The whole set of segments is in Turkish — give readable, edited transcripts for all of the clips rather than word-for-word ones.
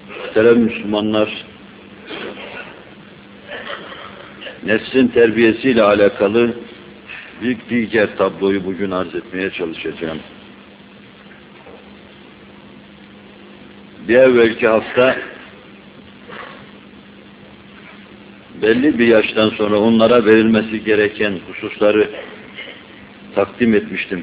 Muhterem Müslümanlar, nefsin terbiyesiyle alakalı bir diğer tabloyu bugün arz etmeye çalışacağım. Bir evvelki hafta belli bir yaştan sonra onlara verilmesi gereken hususları takdim etmiştim.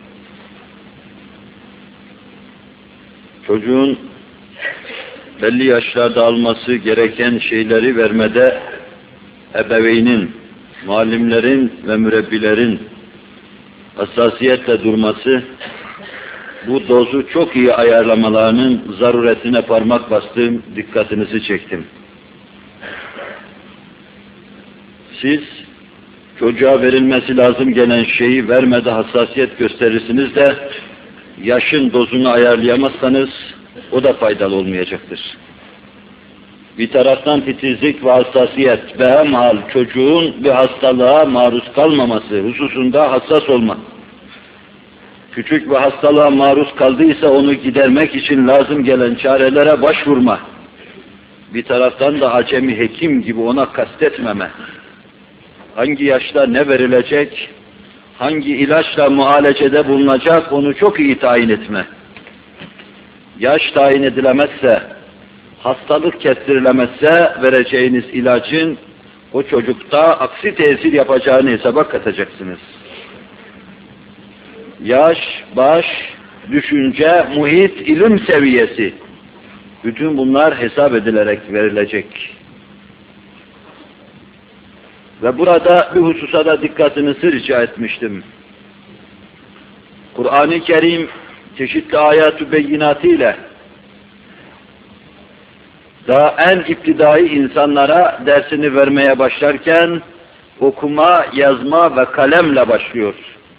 Çocuğun belli yaşlarda alması gereken şeyleri vermede ebeveynin, muallimlerin ve mürebbilerin hassasiyetle durması, bu dozu çok iyi ayarlamalarının zaruretine parmak bastığım, dikkatinizi çektim. Siz çocuğa verilmesi lazım gelen şeyi vermede hassasiyet gösterirsiniz de yaşın dozunu ayarlayamazsanız o da faydalı olmayacaktır. Bir taraftan titizlik ve hassasiyet ve hemhal çocuğun bir hastalığa maruz kalmaması hususunda hassas olma. Küçük bir hastalığa maruz kaldıysa onu gidermek için lazım gelen çarelere başvurma. Bir taraftan da acemi hekim gibi ona kastetmeme. Hangi yaşta ne verilecek, hangi ilaçla mualecede bulunacak onu çok iyi tayin etme. Yaş tayin edilemezse, hastalık kestirilemezse vereceğiniz ilacın o çocukta aksi tesir yapacağını hesaba katacaksınız. Yaş, baş, düşünce, muhit, ilim seviyesi, bütün bunlar hesap edilerek verilecek. Ve burada bir hususa da dikkatinizi rica etmiştim. Kur'an-ı Kerim çeşitli ayat-ı beyinatıyla daha en iptidai insanlara dersini vermeye başlarken okuma, yazma ve kalemle başlıyor.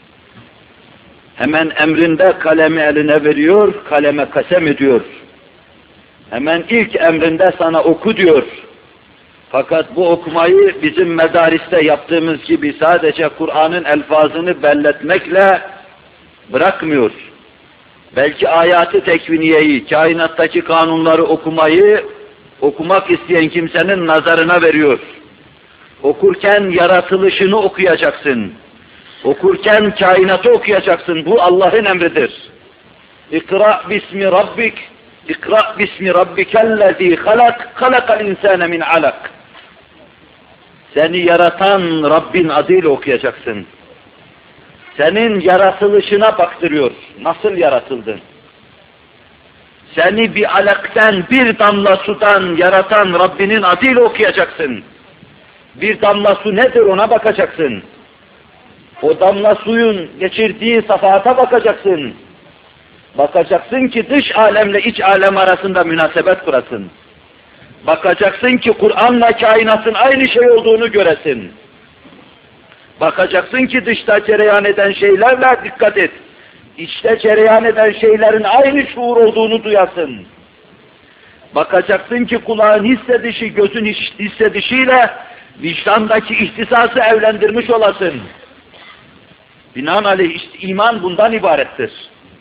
Hemen emrinde kalemi eline veriyor, kaleme kasem ediyor. Hemen ilk emrinde sana oku diyor. Fakat bu okumayı bizim medariste yaptığımız gibi sadece Kur'an'ın elfazını belletmekle bırakmıyor. Belki ayat-ı tekviniyeyi, kainattaki kanunları okumak isteyen kimsenin nazarına veriyor. Okurken yaratılışını okuyacaksın. Okurken kainatı okuyacaksın. Bu Allah'ın emridir. İkra bismi rabbik, ikra bismi rabbikellezî halak, halakal insâne min alak. Seni yaratan Rabbin adıyla okuyacaksın. Senin yaratılışına baktırıyor. Nasıl yaratıldın? Seni bir alaktan, bir damla sudan yaratan Rabbinin adıyla okuyacaksın. Bir damla su nedir ona bakacaksın. O damla suyun geçirdiği safhata bakacaksın. Bakacaksın ki dış alemle iç alem arasında münasebet kurasın. Bakacaksın ki Kur'an'la kainatın aynı şey olduğunu göresin. Bakacaksın ki dışta cereyan eden şeylerle dikkat et. İçte cereyan eden şeylerin aynı şuur olduğunu duyasın. Bakacaksın ki kulağın hissedişi, gözün hissedişiyle vicdandaki ihtisası evlendirmiş olasın. Binaenaleyh işte iman bundan ibarettir.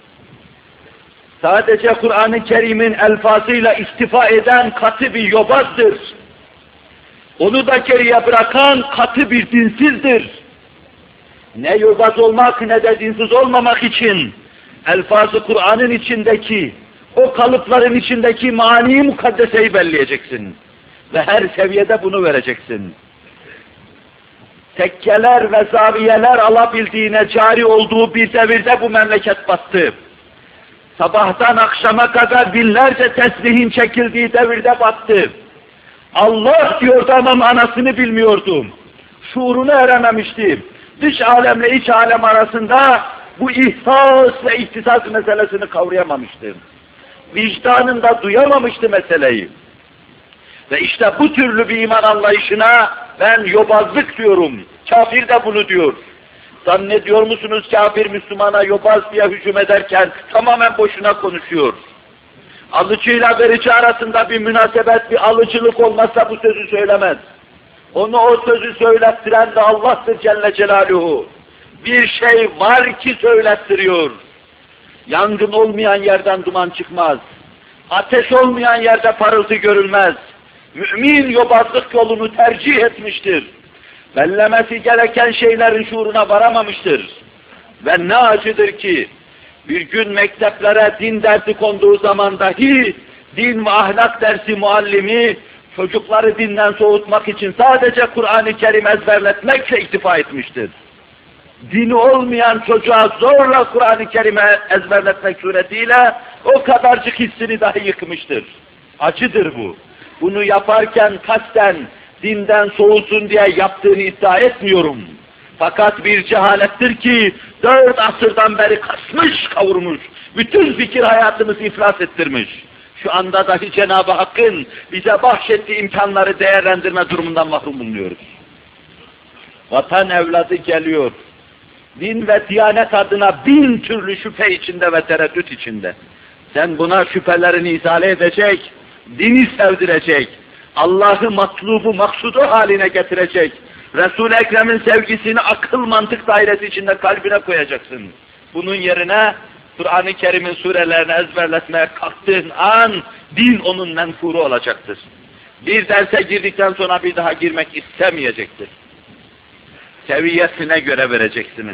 Sadece Kur'an-ı Kerim'in elfazıyla iktifa eden katı bir yobazdır. Onu da geriye bırakan katı bir dinsizdir. Ne yobaz olmak ne de dinsiz olmamak için elfaz-ı Kur'an'ın içindeki, o kalıpların içindeki mani mukaddeseyi belleyeceksin. Ve her seviyede bunu vereceksin. Tekkeler ve zaviyeler alabildiğine cari olduğu bir devirde bu memleket battı. Sabahtan akşama kadar binlerce tesbihin çekildiği devirde battı. Allah diyordu ama manasını bilmiyordum. Şuuruna erememiştim. Dış alemle iç alem arasında bu ihsas ve ihtisas meselesini kavrayamamıştım. Vicdanında duyamamıştı meseleyi. Ve işte bu türlü bir iman anlayışına ben yobazlık diyorum. Kafir de bunu diyor. Zannediyor musunuz kafir Müslümana yobaz diye hücum ederken tamamen boşuna konuşuyor. Alıcıyla verici arasında bir münasebet, bir alıcılık olmazsa bu sözü söylemez. Onu o sözü söylettiren de Allah'tır Celle Celaluhu. Bir şey var ki söylettiriyor. Yangın olmayan yerden duman çıkmaz. Ateş olmayan yerde parıltı görülmez. Mümin yobazlık yolunu tercih etmiştir. Bellemesi gereken şeylerin şuuruna varamamıştır. Ve ne acıdır ki, bir gün mekteplere din dersi konduğu zaman dahi, din ve ahlak dersi muallimi, çocukları dinden soğutmak için sadece Kur'an-ı Kerim ezberletmekle iktifa etmiştir. Dini olmayan çocuğa zorla Kur'an-ı Kerim'i ezberletmek suretiyle o kadarcık hissini dahi yıkmıştır. Acıdır bu. Bunu yaparken kasten dinden soğusun diye yaptığını iddia etmiyorum. Fakat bir cehalettir ki 4 asırdan beri kasmış kavurmuş, bütün fikir hayatımızı iflas ettirmiş. Şu anda dahi Cenab-ı Hakk'ın bize bahşettiği imkanları değerlendirme durumundan mahrum bulunuyoruz. Vatan evladı geliyor. Din ve diyanet adına 1000 türlü şüphe içinde ve tereddüt içinde. Sen buna şüphelerini izale edecek, dini sevdirecek, Allah'ı matlubu, maksudu haline getirecek, Resul-i Ekrem'in sevgisini akıl mantık dairesi içinde kalbine koyacaksın. Bunun yerine Kur'an-ı Kerim'in surelerini ezberletmeye kalktığın an din onun menfuru olacaktır. Bir derse girdikten sonra bir daha girmek istemeyecektir. Seviyesine göre vereceksiniz.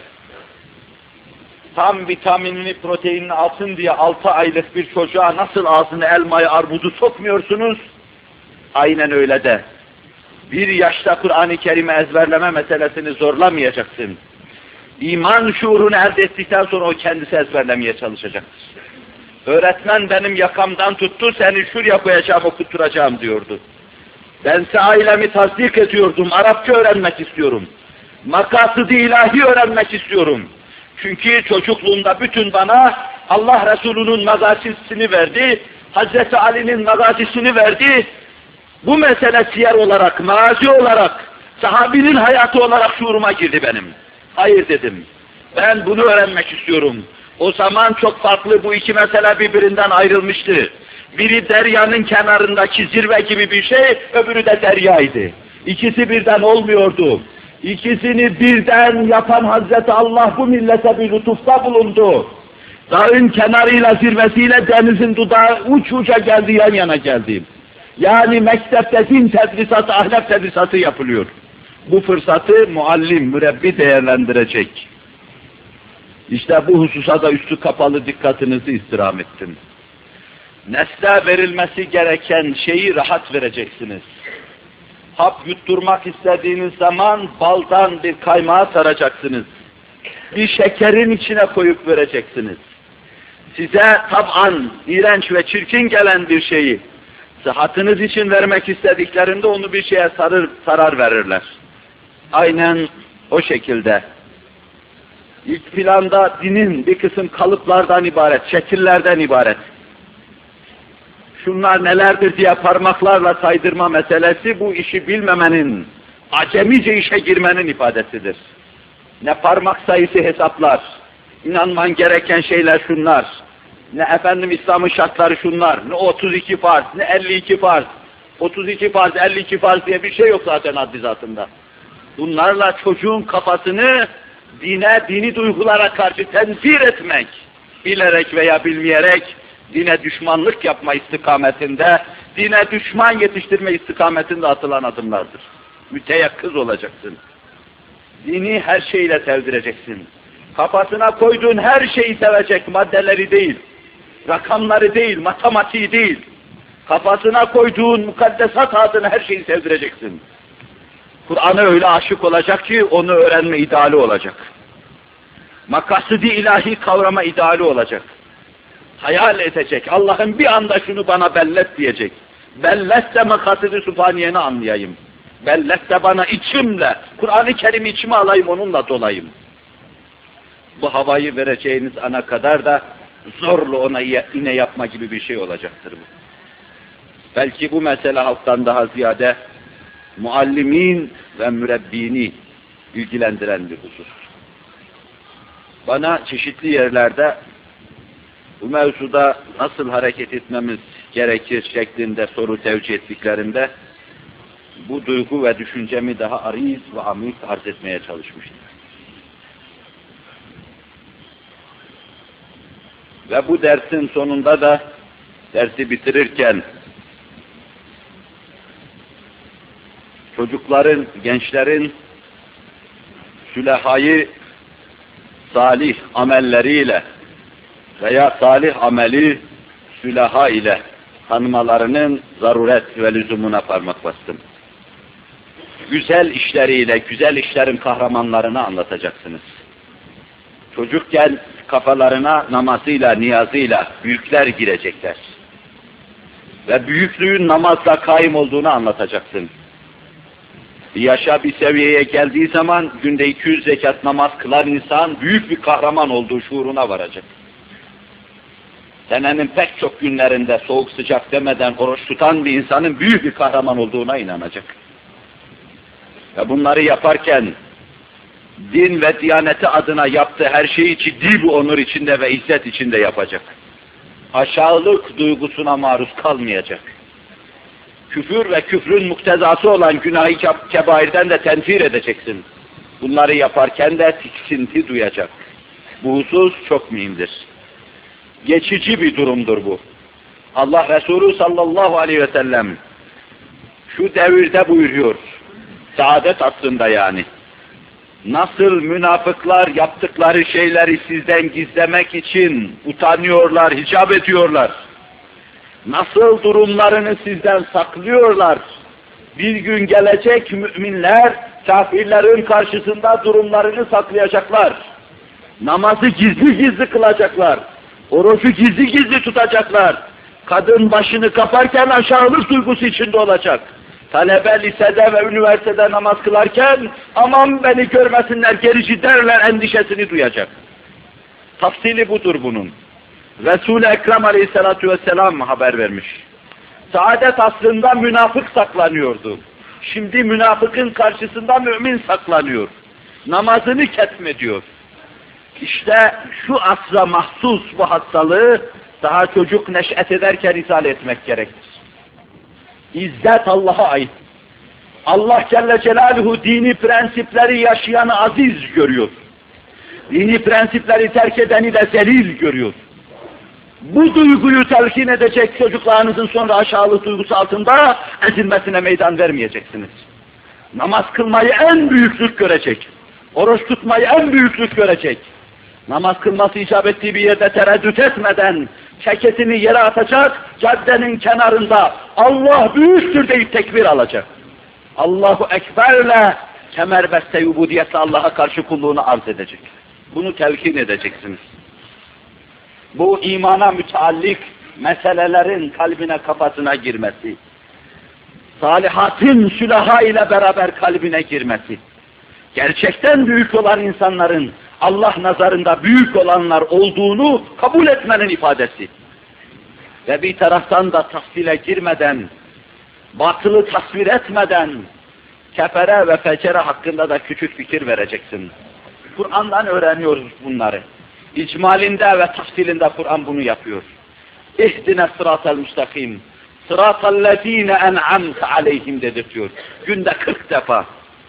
Tam vitaminini, proteinini alsın diye 6 aylık bir çocuğa nasıl ağzına elmayı, armudu sokmuyorsunuz? Aynen öyle de. 1 yaşta Kur'an-ı Kerim'i ezberleme meselesini zorlamayacaksın. İman şuurunu elde ettikten sonra o kendisi ezberlemeye çalışacaktır. Öğretmen benim yakamdan tuttu, seni şuraya koyacağım, okutturacağım diyordu. Bense ailemi tasdik ediyordum, Arapça öğrenmek istiyorum. Makasıd-ı ilahi öğrenmek istiyorum. Çünkü çocukluğumda bütün bana Allah Resulü'nün magazisini verdi, Hazreti Ali'nin magazisini verdi. Bu mesele siyer olarak, magazi olarak, sahabinin hayatı olarak şuuruma girdi benim. Hayır dedim, ben bunu öğrenmek istiyorum. O zaman çok farklı bu iki mesele birbirinden ayrılmıştı. Biri deryanın kenarındaki zirve gibi bir şey, öbürü de deryaydı. İkisi birden olmuyordu. İkisini birden yapan Hazreti Allah bu millete bir lütufta bulundu. Dağın kenarıyla zirvesiyle denizin dudağı uç uca geldi, yan yana geldi. Yani mektepte din tedrisatı, ahlak tedrisatı yapılıyor. Bu fırsatı muallim, mürebbi değerlendirecek. İşte bu hususa da üstü kapalı dikkatinizi istirham ettim. Nesle verilmesi gereken şeyi rahat vereceksiniz. Hap yutturmak istediğiniz zaman baldan bir kaymağı saracaksınız. Bir şekerin içine koyup vereceksiniz. Size tab'an iğrenç ve çirkin gelen bir şeyi sıhhatiniz için vermek istediklerinde onu bir şeye sarar verirler. Aynen o şekilde. İlk planda dinin bir kısım kalıplardan ibaret, şekillerden ibaret. Şunlar nelerdir diye parmaklarla saydırma meselesi bu işi bilmemenin, acemice işe girmenin ifadesidir. Ne parmak sayısı hesaplar, inanman gereken şeyler şunlar, ne efendim İslam'ın şartları şunlar, ne 32 farz, ne 52 farz, 32 farz, 52 farz diye bir şey yok zaten haddizatında. Bunlarla çocuğun kafasını dine, dini duygulara karşı tenzir etmek, bilerek veya bilmeyerek, dine düşmanlık yapma istikametinde, dine düşman yetiştirme istikametinde atılan adımlardır. Müteyakkız olacaksın. Dini her şeyle sevdireceksin. Kafasına koyduğun her şeyi sevecek, maddeleri değil, rakamları değil, matematiği değil. Kafasına koyduğun mukaddesat adına her şeyi sevdireceksin. Kur'an'a öyle aşık olacak ki onu öğrenme ideali olacak. Makasıd-ı ilahi kavrama ideali olacak. Hayal edecek, Allah'ın bir anda şunu bana bellet diyecek. Bellet de makasıd-ı sübhaniyeni anlayayım. Bellet de bana içimle, Kur'an-ı Kerim'i içime alayım, onunla dolayım. Bu havayı vereceğiniz ana kadar da zorla ona iğne yapma gibi bir şey olacaktır bu. Belki bu mesele halktan daha ziyade muallimin ve mürebbini ilgilendiren bir husus. Bana çeşitli yerlerde bu mevzuda nasıl hareket etmemiz gerekir şeklinde soru tevcih ettiklerinde bu duygu ve düşüncemi daha ariz ve amik arz etmeye çalışmıştım. Ve bu dersin sonunda da dersi bitirirken çocukların, gençlerin sülehayı salih amelleriyle veya salih ameli sülaha ile tanımalarının zaruret ve lüzumuna parmak bastım. Güzel işleriyle, güzel işlerin kahramanlarını anlatacaksınız. Çocukken kafalarına namazıyla, niyazıyla büyükler girecekler. Ve büyüklüğün namazla kaim olduğunu anlatacaksın. Bir yaşa, bir seviyeye geldiği zaman günde 200 rekat namaz kılan insan büyük bir kahraman olduğu şuuruna varacak. Senenin pek çok günlerinde soğuk sıcak demeden oruç tutan bir insanın büyük bir kahraman olduğuna inanacak. Ve bunları yaparken din ve diyaneti adına yaptığı her şeyi ciddi bir onur içinde ve izzet içinde yapacak. Aşağılık duygusuna maruz kalmayacak. Küfür ve küfrün muktezası olan günah-ı kebairden de tenfir edeceksin. Bunları yaparken de tiksinti duyacak. Bu husus çok mühimdir. Geçici bir durumdur bu. Allah Resulü sallallahu aleyhi ve sellem şu devirde buyuruyor, saadet aslında yani. Nasıl münafıklar yaptıkları şeyleri sizden gizlemek için utanıyorlar, hicap ediyorlar. Nasıl durumlarını sizden saklıyorlar. Bir gün gelecek müminler, kafirlerin karşısında durumlarını saklayacaklar. Namazı gizli gizli kılacaklar. Orucu gizli gizli tutacaklar. Kadın başını kaparken aşağılık duygusu içinde olacak. Talebe lisede ve üniversitede namaz kılarken aman beni görmesinler, gerici derler endişesini duyacak. Tafsili budur bunun. Resul-i Ekrem aleyhissalatu vesselam haber vermiş. Saadet aslında münafık saklanıyordu. Şimdi münafıkın karşısında mümin saklanıyor. Namazını ketmediyor. İşte şu asra mahsus bu hastalığı daha çocuk neş'et ederken izale etmek gerekir. İzzet Allah'a ait. Allah Celle Celaluhu dini prensipleri yaşayanı aziz görüyor. Dini prensipleri terk edeni de zelil görüyor. Bu duyguyu telkin edecek çocuklarınızın sonra aşağılık duygusu altında ezilmesine meydan vermeyeceksiniz. Namaz kılmayı en büyüklük görecek. Oruç tutmayı en büyüklük görecek. Namaz kılması icap ettiği bir yerde tereddüt etmeden ceketini yere atacak, caddenin kenarında Allah büyüktür deyip tekbir alacak. Allahu Ekber'le kemerbeste ubudiyetle Allah'a karşı kulluğunu arz edecek. Bunu telkin edeceksiniz. Bu imana müteallik meselelerin kalbine kafasına girmesi, salihatın sülaha ile beraber kalbine girmesi, gerçekten büyük olan insanların Allah nazarında büyük olanlar olduğunu kabul etmenin ifadesi. Ve bir taraftan da tafsile girmeden, batılı tasvir etmeden, kefere ve fecere hakkında da küçük fikir vereceksin. Kur'an'dan öğreniyoruz bunları. İcmalinde ve tafsilinde Kur'an bunu yapıyor. İhdine sıratel müstakim, sıratellezine en'amte aleyhim dedirtiyor. Günde 40 defa.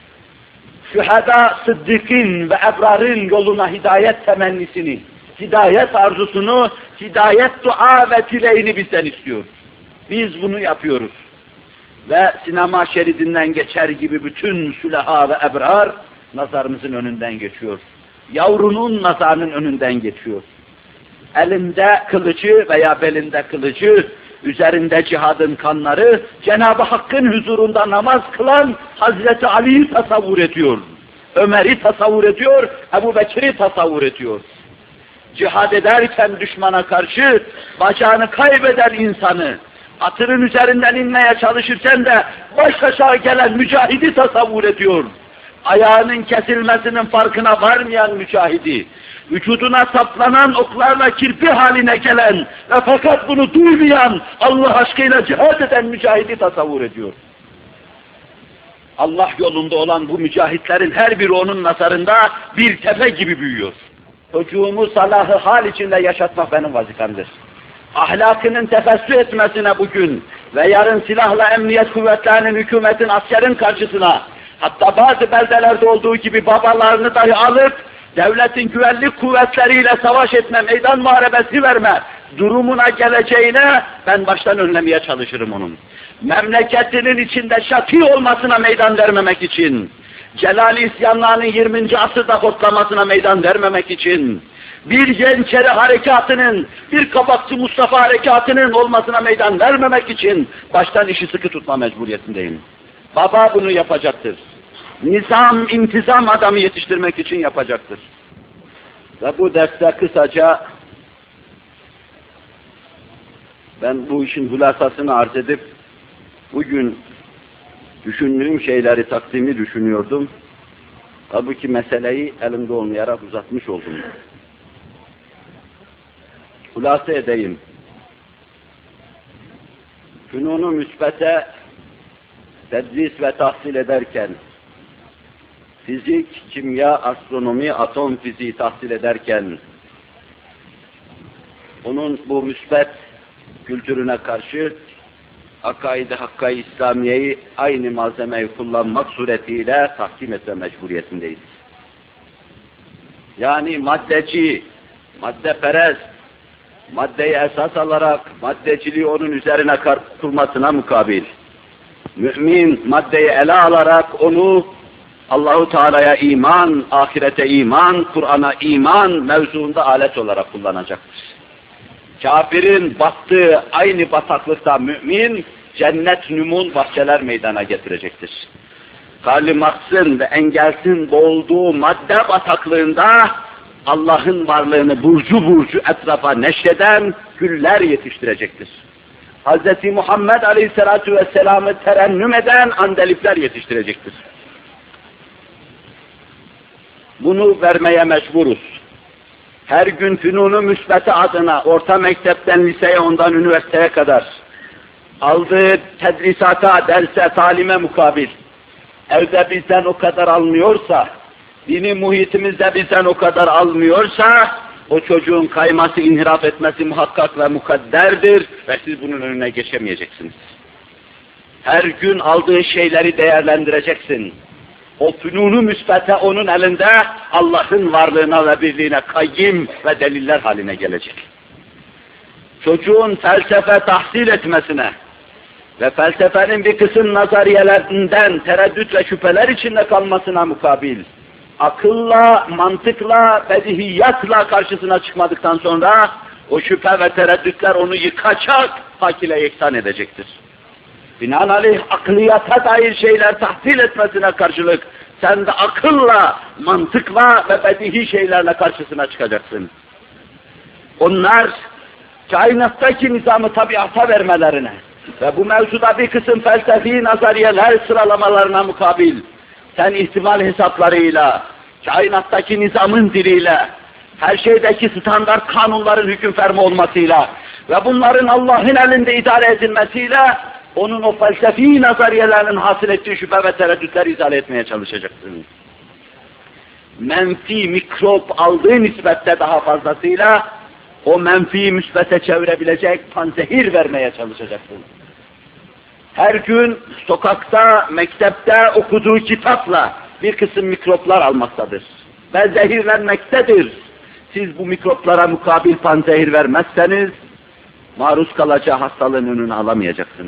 Şüheda, sıddıkın ve ebrarın yoluna hidayet temennisini, hidayet arzusunu, hidayet dua ve dileğini bizden istiyor. Biz bunu yapıyoruz. Ve sinema şeridinden geçer gibi bütün süleha ve ebrar nazarımızın önünden geçiyor. Yavrunun nazarının önünden geçiyor. Elinde kılıcı veya belinde kılıcı, üzerinde cihadın kanları, Cenab-ı Hakk'ın huzurunda namaz kılan Hazreti Ali'yi tasavvur ediyor. Ömer'i tasavvur ediyor, Ebu Bekir'i tasavvur ediyor. Cihad ederken düşmana karşı bacağını kaybeden insanı, atının üzerinden inmeye çalışırken de baş aşağı gelen mücahidi tasavvur ediyor. Ayağının kesilmesinin farkına varmayan mücahidi, vücuduna saplanan oklarla kirpi haline gelen ve fakat bunu duymayan, Allah aşkıyla cihad eden mücahidi tasavvur ediyor. Allah yolunda olan bu mücahitlerin her biri onun nazarında bir tepe gibi büyüyor. Çocuğumu salahı hal içinde yaşatmak benim vazifemdir. Ahlakının tefessü etmesine bugün ve yarın silahla emniyet kuvvetlerinin, hükümetin, askerin karşısına, hatta bazı beldelerde olduğu gibi babalarını dahi alıp devletin güvenlik kuvvetleriyle savaş etme, meydan muharebesi verme, durumuna geleceğine ben baştan önlemeye çalışırım onun. Memleketinin içinde şaki olmasına meydan vermemek için, Celali isyanlarının 20. asırda kutlamasına meydan vermemek için, bir Yeniçeri harekatının, bir Kabakçı Mustafa harekatının olmasına meydan vermemek için baştan işi sıkı tutma mecburiyetindeyim. Baba bunu yapacaktır. Nizam, intizam adamı yetiştirmek için yapacaktır. Ve bu derste kısaca ben bu işin hulasasını arz edip bugün düşündüğüm şeyleri takdimi düşünüyordum. Halbuki meseleyi elimde olmayarak uzatmış oldum. Hulasa edeyim. Fünun-u müsbete tedris ve tahsil ederken, fizik, kimya, astronomi, atom fiziği tahsil ederken, onun bu müsbet kültürüne karşı akaid-i hakka-i İslamiye'yi aynı malzemeyi kullanmak suretiyle tahkim etme mecburiyetindeyiz. Yani maddeci, maddeperest, maddeyi esas alarak maddeciliği onun üzerine kurmasına mukabil, mümin maddeyi ele alarak onu Allahu Teala'ya iman, ahirete iman, Kur'an'a iman mevzuunda alet olarak kullanacaktır. Kafirin battığı aynı bataklıkta mümin, cennet nümun bahçeler meydana getirecektir. Karl Marx'ın ve Engels'in boğulduğu madde bataklığında Allah'ın varlığını burcu burcu etrafa neşreden güller yetiştirecektir. Hz. Muhammed Aleyhisselatü Vesselam'ı terennüm eden andelifler yetiştirecektir. Bunu vermeye mecburuz. Her gün fünun-u müsbete adına orta mektepten liseye, ondan üniversiteye kadar aldığı tedrisata, derse, talime mukabil evde bizden o kadar almıyorsa, dini muhitimizde bizden o kadar almıyorsa, o çocuğun kayması, inhiraf etmesi muhakkak ve mukadderdir ve siz bunun önüne geçemeyeceksiniz. Her gün aldığın şeyleri değerlendireceksin. O fünun-u müsbete onun elinde Allah'ın varlığına ve birliğine kayyim ve deliller haline gelecek. Çocuğun felsefe tahsil etmesine ve felsefenin bir kısım nazariyelerinden tereddüt ve şüpheler içinde kalmasına mukabil, akılla, mantıkla, bedihiyatla karşısına çıkmadıktan sonra o şüphe ve tereddütler onu yıkacak, hak ile yeksan edecektir. Binaenaleyh akliyata dair şeyler tahsil etmesine karşılık sen de akılla, mantıkla ve bedihi şeylerle karşısına çıkacaksın. Onlar kainattaki nizamı tabiata vermelerine ve bu mevzuda bir kısım felsefi nazariyeler sıralamalarına mukabil sen ihtimal hesaplarıyla, kainattaki nizamın diliyle, her şeydeki standart kanunların hüküm ferma olmasıyla ve bunların Allah'ın elinde idare edilmesiyle onun o felsefi nazariyelerinin hasıl ettiği şüphe ve tereddütleri izale etmeye çalışacaksın. Menfi mikrop aldığı nispette daha fazlasıyla o menfi müsbete çevirebilecek panzehir vermeye çalışacaksın. Her gün sokakta, mektepte okuduğu kitapla bir kısım mikroplar almaktadır ve zehirlenmektedir. Siz bu mikroplara mukabil panzehir vermezseniz maruz kalacağı hastalığın önünü alamayacaksınız.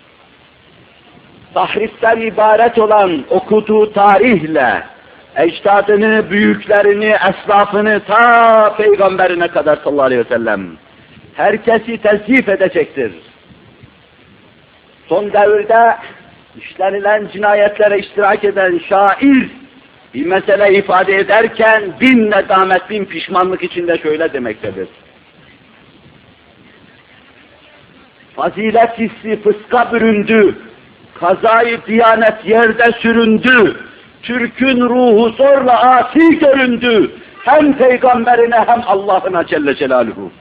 Tahriften ibaret olan okuduğu tarihle, ecdadını, büyüklerini, eslafını ta peygamberine kadar sallallahu aleyhi ve sellem herkesi tezif edecektir. Son devirde işlenilen cinayetlere iştirak eden şair bir mesele ifade ederken bin nedamet, bin pişmanlık içinde şöyle demektedir. Fazilet hissi fıska büründü, kazayı diyanet yerde süründü, Türk'ün ruhu zorla asi göründü, hem peygamberine hem Allah'ına Celle Celaluhu.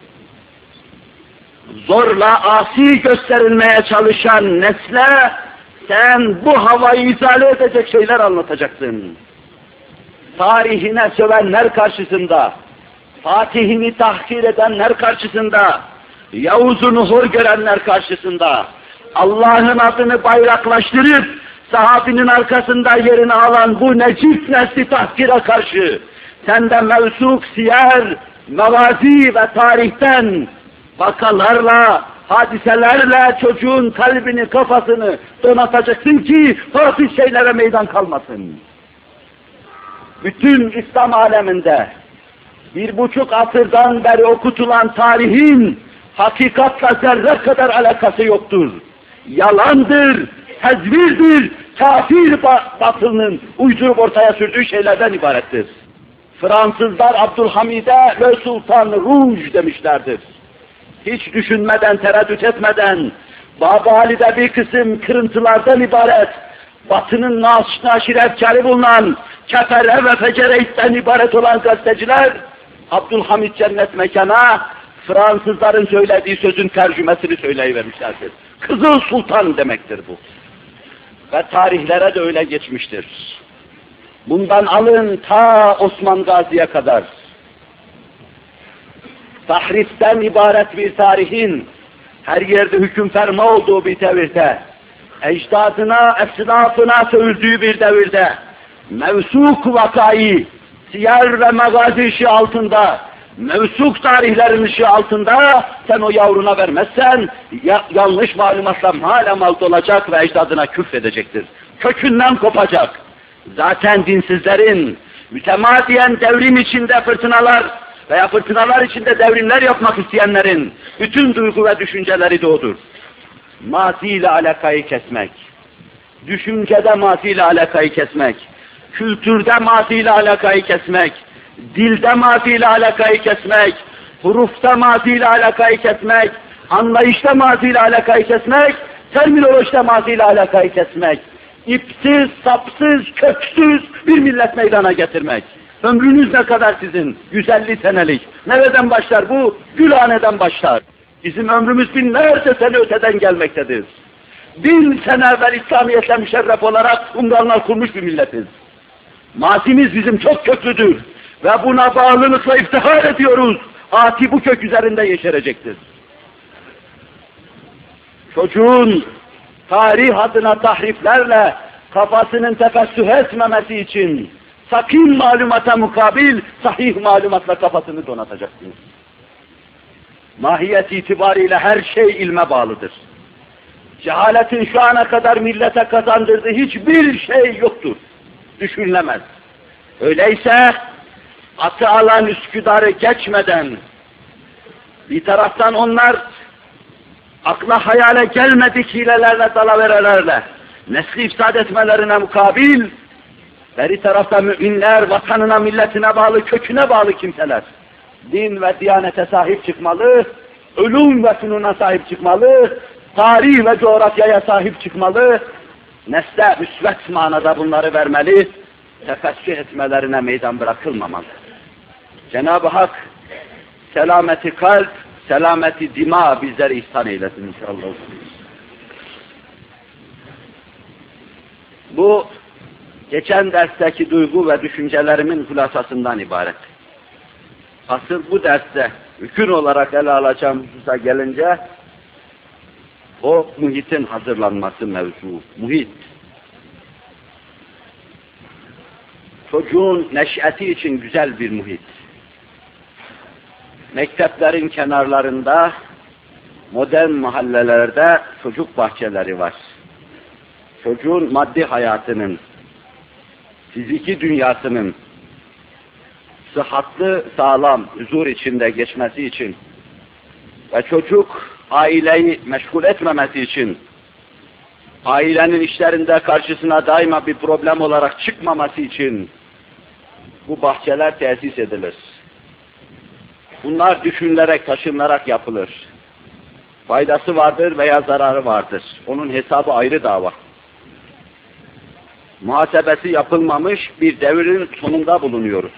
Zorla asi gösterilmeye çalışan nesle sen bu havayı izale edecek şeyler anlatacaksın. Tarihine sövenler karşısında, Fatih'ini tahkir edenler karşısında, Yavuz'unu hor görenler karşısında, Allah'ın adını bayraklaştırıp sahabinin arkasında yerini alan bu necip nesli tahkire karşı sen de mevsuk, siyer, mevazi ve tarihten vakalarla, hadiselerle çocuğun kalbini, kafasını donatacaksın ki basit şeylere meydan kalmasın. Bütün İslam aleminde 1,5 asırdan beri okutulan tarihin hakikatla zerre kadar alakası yoktur. Yalandır, tezvirdir, kafir batılının uydurup ortaya sürdüğü şeylerden ibarettir. Fransızlar Abdülhamid'e Le Sultan Rouge demişlerdir. Hiç düşünmeden, tereddüt etmeden, Bab-ı Ali'de bir kısım kırıntılardan ibaret, Batı'nın naşir efkârı bulunan, kefere ve fecereitten ibaret olan gazeteciler, Abdülhamid cennet mekana, Fransızların söylediği sözün tercümesini söyleyivermişlerdir. Kızıl Sultan demektir bu. Ve tarihlere de öyle geçmiştir. Bundan alın ta Osman Gazi'ye kadar. Tahriften ibaret bir tarihin her yerde hüküm ferma olduğu bir devirde, ecdadına, efsilafına sövüldüğü bir devirde, mevsuk vakayı, siyer ve magazi ışığı altında, mevsuk tarihlerin ışığı altında sen o yavruna vermezsen, yanlış malumatla mal olacak ve ecdadına küfredecektir. Kökünden kopacak. Zaten dinsizlerin, mütemadiyen devrim içinde fırtınalar veya fırtınalar içinde devrimler yapmak isteyenlerin bütün duygu ve düşünceleri de odur. Maziyle alakayı kesmek, düşüncede maziyle alakayı kesmek, kültürde maziyle alakayı kesmek, dilde maziyle alakayı kesmek, hurufta maziyle alakayı kesmek, anlayışta maziyle alakayı kesmek, terminolojide maziyle alakayı kesmek, ipsiz, sapsız, köksüz bir millet meydana getirmek. Ömrünüz ne kadar sizin? 150 senelik. Nereden başlar bu? Gülhane'den başlar. Bizim ömrümüz binlerce sene öteden gelmektedir. 1000 sene evvel İslamiyet'le müşerref olarak umranlar kurmuş bir milletiz. Mazimiz bizim çok köklüdür. Ve buna bağlılıkla iftihar ediyoruz. Ati bu kök üzerinde yeşerecektir. Çocuğun tarih adına tahriflerle kafasının tefessüh etmemesi için sakin malumata mukabil sahih malumatla kafasını donatacaksınız. Mahiyet itibariyle her şey ilme bağlıdır. Cehaletin şu ana kadar millete kazandırdığı hiçbir şey yoktur. Düşünülemez. Öyleyse atı alan Üsküdar'ı geçmeden bir taraftan onlar akla hayale gelmedik hilelerle, dalaverelerle nesli ifsad etmelerine mukabil beri tarafta müminler vatanına, milletine bağlı, köküne bağlı kimseler din ve diyanete sahip çıkmalı, ölüm ve fünuna sahip çıkmalı, tarih ve coğrafyaya sahip çıkmalı, nesle müsvet manada bunları vermeli, tefessüh etmelerine meydan bırakılmamalı. Cenab-ı Hak selameti kalp, selameti dima bizleri ihsan eylesin inşallah. Bu geçen dersteki duygu ve düşüncelerimin hulasasından ibaret. Asıl bu derste hüküm olarak ele alacağım hususa gelince o muhitin hazırlanması mevzu. Muhit. Çocuğun neş'eti için güzel bir muhit. Mekteplerin kenarlarında, modern mahallelerde çocuk bahçeleri var. Çocuğun maddi hayatının, fiziki dünyasının sıhhatlı, sağlam, huzur içinde geçmesi için ve çocuk aileyi meşgul etmemesi için, ailenin işlerinde karşısına daima bir problem olarak çıkmaması için bu bahçeler tesis edilir. Bunlar düşünülerek, taşınılarak yapılır. Faydası vardır veya zararı vardır. Onun hesabı ayrı dava. Muhasebesi yapılmamış bir devrin sonunda bulunuyoruz.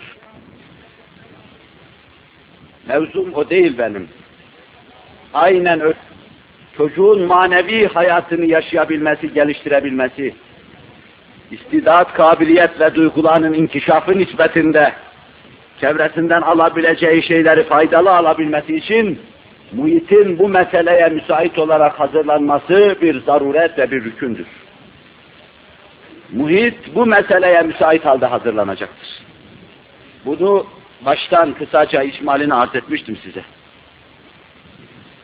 Mevzum o değil benim. Aynen öyle. Çocuğun manevi hayatını yaşayabilmesi, geliştirebilmesi, istidat, kabiliyet ve duygularının inkişafı nispetinde çevresinden alabileceği şeyleri faydalı alabilmesi için muhitin bu meseleye müsait olarak hazırlanması bir zaruret ve bir rükündür. Muhit bu meseleye müsait halde hazırlanacaktır. Bunu baştan kısaca içmalini arz etmiştim size.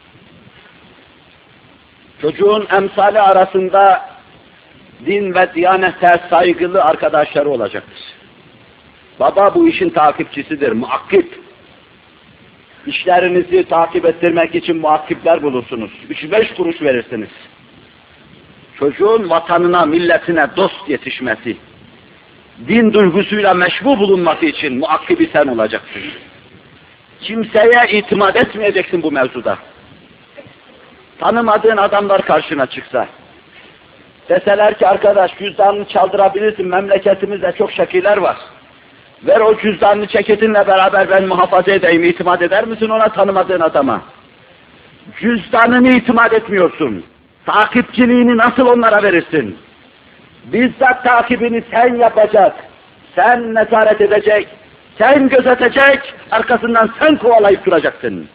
Çocuğun emsali arasında din ve diyanete saygılı arkadaşları olacaktır. Baba bu işin takipçisidir, muakkip. İşlerinizi takip ettirmek için muakkipler bulursunuz. 3-5 kuruş verirsiniz. Çocuğun vatanına, milletine dost yetişmesi, din duygusuyla meşbu bulunması için muakkibi sen olacaksın. Kimseye itimat etmeyeceksin bu mevzuda. Tanımadığın adamlar karşına çıksa, deseler ki arkadaş cüzdanını çaldırabilirsin, memleketimizde çok şakiler var. Ver o cüzdanını ceketinle beraber ben muhafaza edeyim, itimat eder misin ona tanımadığın adama? Cüzdanını itimat etmiyorsun. Takipçiliğini nasıl onlara verirsin? Bizzat takibini sen yapacak, sen nezaret edecek, sen gözetecek, arkasından sen kovalayıp duracaksın.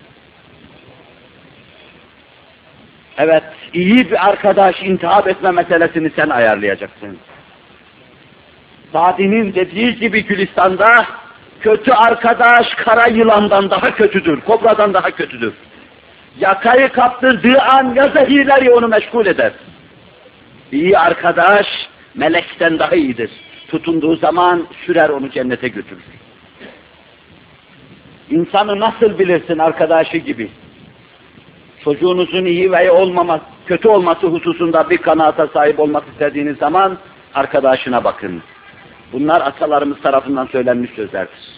Evet, iyi bir arkadaş intihap etme meselesini sen ayarlayacaksın. Sadi'nin dediği gibi Gülistan'da, kötü arkadaş kara yılandan daha kötüdür, kobradan daha kötüdür. Yakayı kaptırdığı an ya zehirler ya onu meşgul eder. İyi arkadaş, melekten daha iyidir. Tutunduğu zaman sürer onu cennete götürür. İnsanı nasıl bilirsin arkadaşı gibi? Çocuğunuzun iyi veya kötü olması hususunda bir kanaata sahip olmak istediğiniz zaman arkadaşına bakın. Bunlar atalarımız tarafından söylenmiş sözlerdir.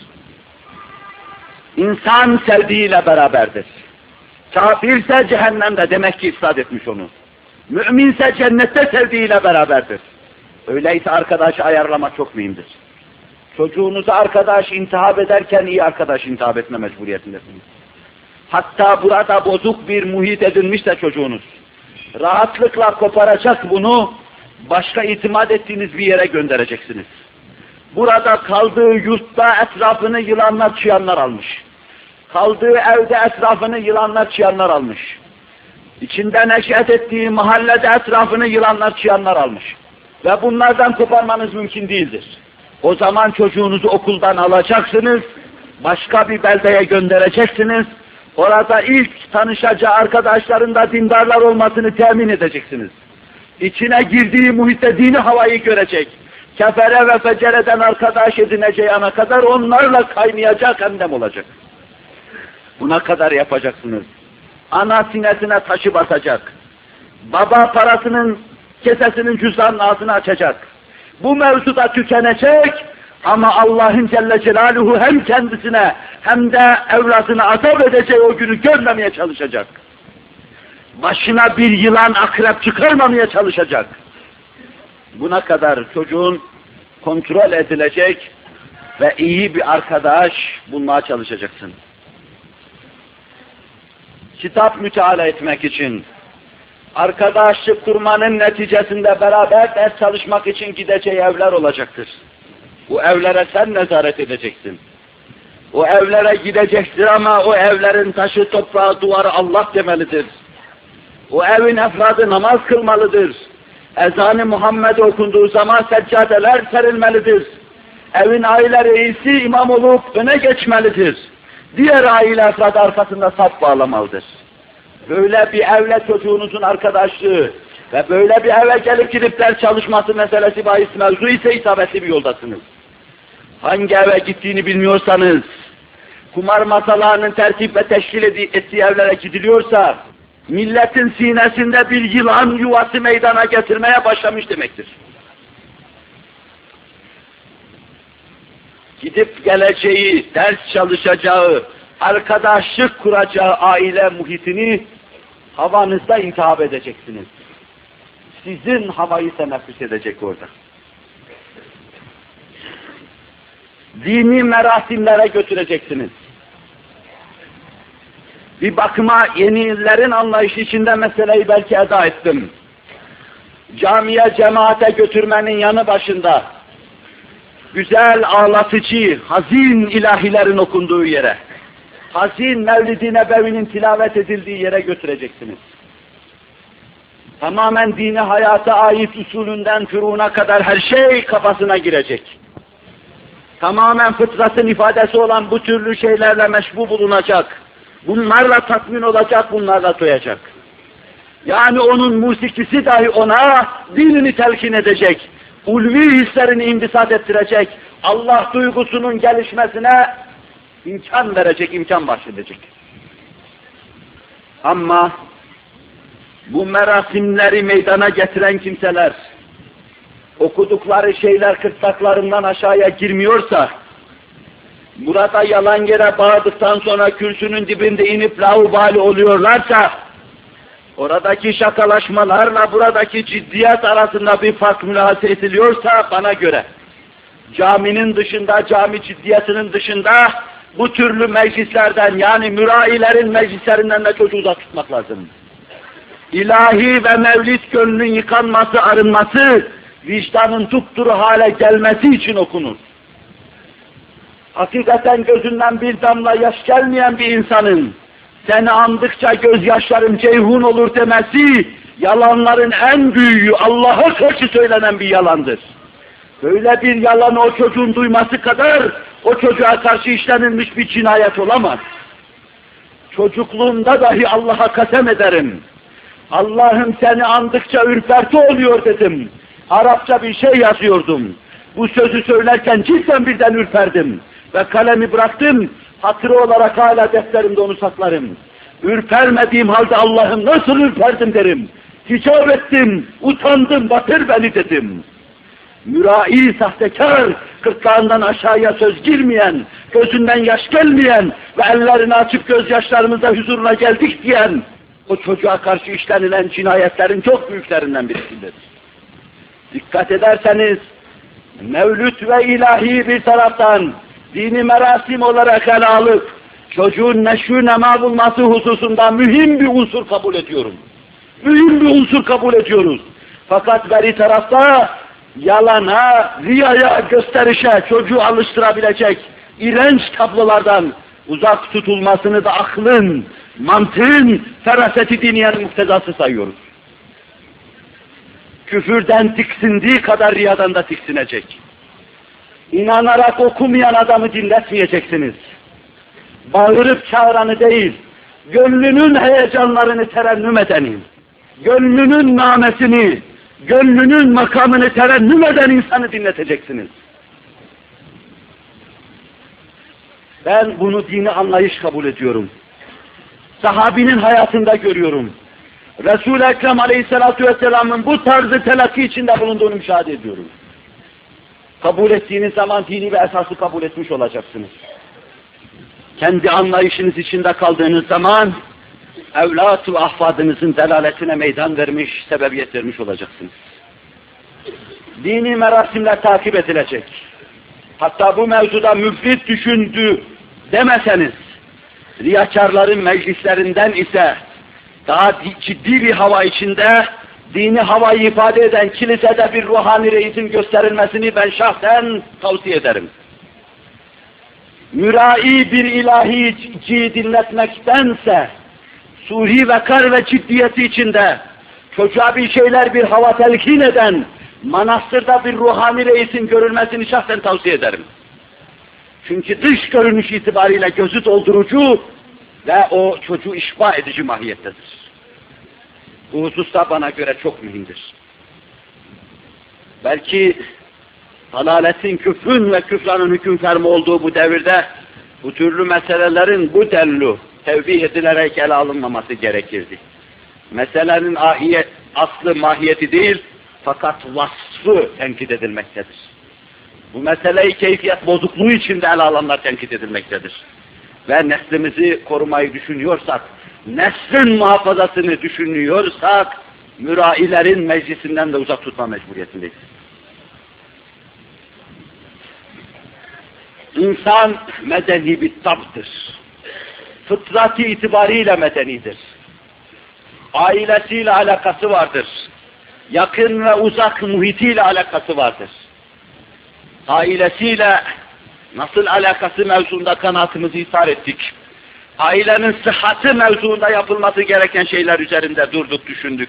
İnsan sevdiğiyle beraberdir. Kafirse cehennemde, demek ki ifsad etmiş onu. Müminse cennette sevdiğiyle beraberdir. Öyleyse arkadaşı ayarlamak çok mühimdir. Çocuğunuzu arkadaş intihap ederken iyi arkadaş intihap etme mecburiyetindesiniz. Hatta burada bozuk bir muhit edinmişse çocuğunuz, rahatlıkla koparacak bunu, başka itimat ettiğiniz bir yere göndereceksiniz. Burada kaldığı yurtta etrafını yılanlar çıyanlar almış. Kaldığı evde etrafını yılanlar çıyanlar almış. İçinde neşet ettiği mahallede etrafını yılanlar çıyanlar almış. Ve bunlardan koparmanız mümkün değildir. O zaman çocuğunuzu okuldan alacaksınız, başka bir beldeye göndereceksiniz. Orada ilk tanışacağı arkadaşların da dindarlar olmasını temin edeceksiniz. İçine girdiği muhitte dini havayı görecek. Kefere ve fecereden arkadaş edineceği ana kadar onlarla kaynayacak, hemdem olacak. Buna kadar yapacaksınız. Ana sinesine taşı basacak. Baba parasının, kesesinin cüzdanının ağzını açacak. Bu mevzuda tükenecek ama Allah'ın Celle Celaluhu hem kendisine hem de evladına azap edeceği o günü görmemeye çalışacak. Başına bir yılan, akrep çıkarmamaya çalışacak. Buna kadar çocuğun kontrol edilecek ve iyi bir arkadaş bulmaya çalışacaksın. Kitap müteala etmek için, arkadaşlık kurmanın neticesinde beraber ders çalışmak için gideceği evler olacaktır. Bu evlere sen nezaret edeceksin. O evlere gidecektir ama o evlerin taşı, toprağı, duvarı Allah demelidir. O evin efradı namaz kılmalıdır. Ezan-ı Muhammed okunduğu zaman seccadeler serilmelidir. Evin aile reisi imam olup öne geçmelidir. Diğer aile efradı arkasında saf bağlamalıdır. Böyle bir evle çocuğunuzun arkadaşlığı ve böyle bir eve gelip gidip ders çalışması meselesi bahis mevzu ise isabetli bir yoldasınız. Hangi eve gittiğini bilmiyorsanız, kumar masalarının tertip ve teşkil ettiği evlere gidiliyorsa, milletin sinesinde bir yılan yuvası meydana getirmeye başlamış demektir. Gidip geleceği, ders çalışacağı, arkadaşlık kuracağı aile muhitini havanızda intihap edeceksiniz. Sizin havayı teneffüs edecek orada. Dini merasimlere götüreceksiniz. Bir bakıma yenilerin anlayışı içinde meseleyi belki eda ettim. Camiye, cemaate götürmenin yanı başında, güzel, ağlatıcı, hazin ilahilerin okunduğu yere, hazin Mevlid-i Nebevi'nin tilavet edildiği yere götüreceksiniz. Tamamen dini hayata ait usulünden furuğuna kadar her şey kafasına girecek. Tamamen fıtratın ifadesi olan bu türlü şeylerle meşbu bulunacak. Bunlarla tatmin olacak, bunlarla doyacak. Yani onun musikisi dahi ona dinini telkin edecek, ulvi hislerini imbisat ettirecek, Allah duygusunun gelişmesine imkan verecek, imkan bahşedecek. Ama bu merasimleri meydana getiren kimseler, okudukları şeyler kırtlaklarından aşağıya girmiyorsa, burada yalan yere bağırdıktan sonra kürsünün dibinde inip laubali oluyorlarsa, oradaki şakalaşmalarla buradaki ciddiyet arasında bir fark mülahaz ediliyorsa bana göre, caminin dışında, cami ciddiyetinin dışında bu türlü meclislerden, yani mürailerin meclislerinden de çocuğu uzak tutmak lazım. İlahi ve mevlid gönlünün yıkanması, arınması, vicdanın dupduru hale gelmesi için okunur. Hakikaten gözünden bir damla yaş gelmeyen bir insanın, seni andıkça gözyaşlarım ceyhun olur demesi, yalanların en büyüğü, Allah'a karşı söylenen bir yalandır. Böyle bir yalanı o çocuğun duyması kadar, o çocuğa karşı işlenilmiş bir cinayet olamaz. Çocukluğumda dahi Allah'a kasem ederim. Allah'ım seni andıkça ürperti oluyor dedim. Arapça bir şey yazıyordum. Bu sözü söylerken cidden birden ürperdim. Ve kalemi bıraktım, hatırı olarak hala defterimde onu saklarım. Ürpermediğim halde Allah'ım nasıl ürperdim derim. Hicap ettim, utandım, batır beni dedim. Mürai sahtekar, gırtlağından aşağıya söz girmeyen, gözünden yaş gelmeyen ve ellerini açıp gözyaşlarımıza huzuruna geldik diyen, o çocuğa karşı işlenilen cinayetlerin çok büyüklerinden birisidir. Dikkat ederseniz, mevlüt ve ilahi bir taraftan, dini merasim olarak ele alıp, çocuğun neşü nema bulması hususunda mühim bir unsur kabul ediyorum. Mühim bir unsur kabul ediyoruz. Fakat beri tarafta, yalana, riyaya, gösterişe çocuğu alıştırabilecek iğrenç tablolardan uzak tutulmasını da aklın, mantığın, feraseti diniyenin muktezası sayıyoruz. Küfürden tiksindiği kadar riyadan da tiksinecek. İnanarak okumayan adamı dinletmeyeceksiniz. Bağırıp çağıranı değil, gönlünün heyecanlarını terennüm edeni, gönlünün namesini, gönlünün makamını terennüm eden insanı dinleteceksiniz. Ben bunu dini anlayış kabul ediyorum. Sahabinin hayatında görüyorum. Resul-i Ekrem Aleyhisselatü Vesselam'ın bu tarzı telakki içinde bulunduğunu müşahede ediyorum. Kabul ettiğiniz zaman dini ve esası kabul etmiş olacaksınız. Kendi anlayışınız içinde kaldığınız zaman evlat ve ahfadınızın delaletine meydan vermiş, sebebiyet vermiş olacaksınız. Dini merasimler takip edilecek. Hatta bu mevzuda müfrit düşündü demeseniz, riyakarların meclislerinden ise daha ciddi bir hava içinde dini havayı ifade eden kilisede bir ruhani reisin gösterilmesini ben şahsen tavsiye ederim. Mürai bir ilahiciyi dinletmektense, suri vekar ve ciddiyeti içinde çocuğa bir şeyler, bir hava telkin eden manastırda bir ruhani reisin görülmesini şahsen tavsiye ederim. Çünkü dış görünüş itibariyle gözü doldurucu ve o çocuğu işba edici mahiyettedir. Bu hususta bana göre çok mühimdir. Belki dalaletin, küfrün ve küfranın hüküm fermi olduğu bu devirde bu türlü meselelerin bu denli tevbih edilerek ele alınmaması gerekirdi. Meselenin aslı mahiyeti değil, fakat vasfı tenkit edilmektedir. Bu meseleyi keyfiyet bozukluğu içinde ele alanlar tenkit edilmektedir. Ve neslimizi korumayı düşünüyorsak, neslin muhafazasını düşünüyorsak, mürailerin meclisinden de uzak tutma mecburiyetindeyiz. İnsan medeni bir taptır. Fıtratı itibariyle medenidir. Ailesiyle alakası vardır. Yakın ve uzak muhitiyle alakası vardır. Ailesiyle nasıl alakası mevzuunda kanaatımızı ishar ettik. Ailenin sıhhati mevzuunda yapılması gereken şeyler üzerinde durduk, düşündük.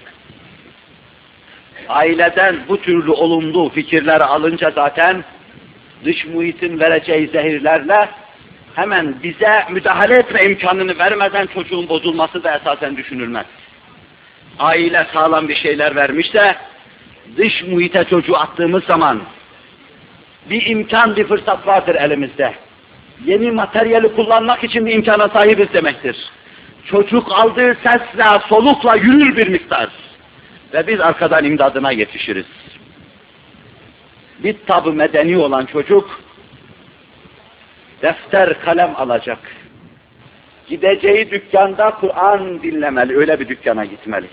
Aileden bu türlü olumlu fikirleri alınca zaten dış muhitin vereceği zehirlerle hemen bize müdahale etme imkanını vermeden çocuğun bozulması da esasen düşünülmez. aile sağlam bir şeyler vermiş de dış muhite çocuğu attığımız zaman bir imkan, bir fırsat vardır elimizde. Yeni materyali kullanmak için bir imkana sahibiz demektir. Çocuk aldığı sesle, solukla yürür bir miktar. Ve biz arkadan imdadına yetişiriz. Bir tabi medeni olan çocuk, defter, kalem alacak. Gideceği dükkanda Kur'an dinlemeli, öyle bir dükkana gitmeli.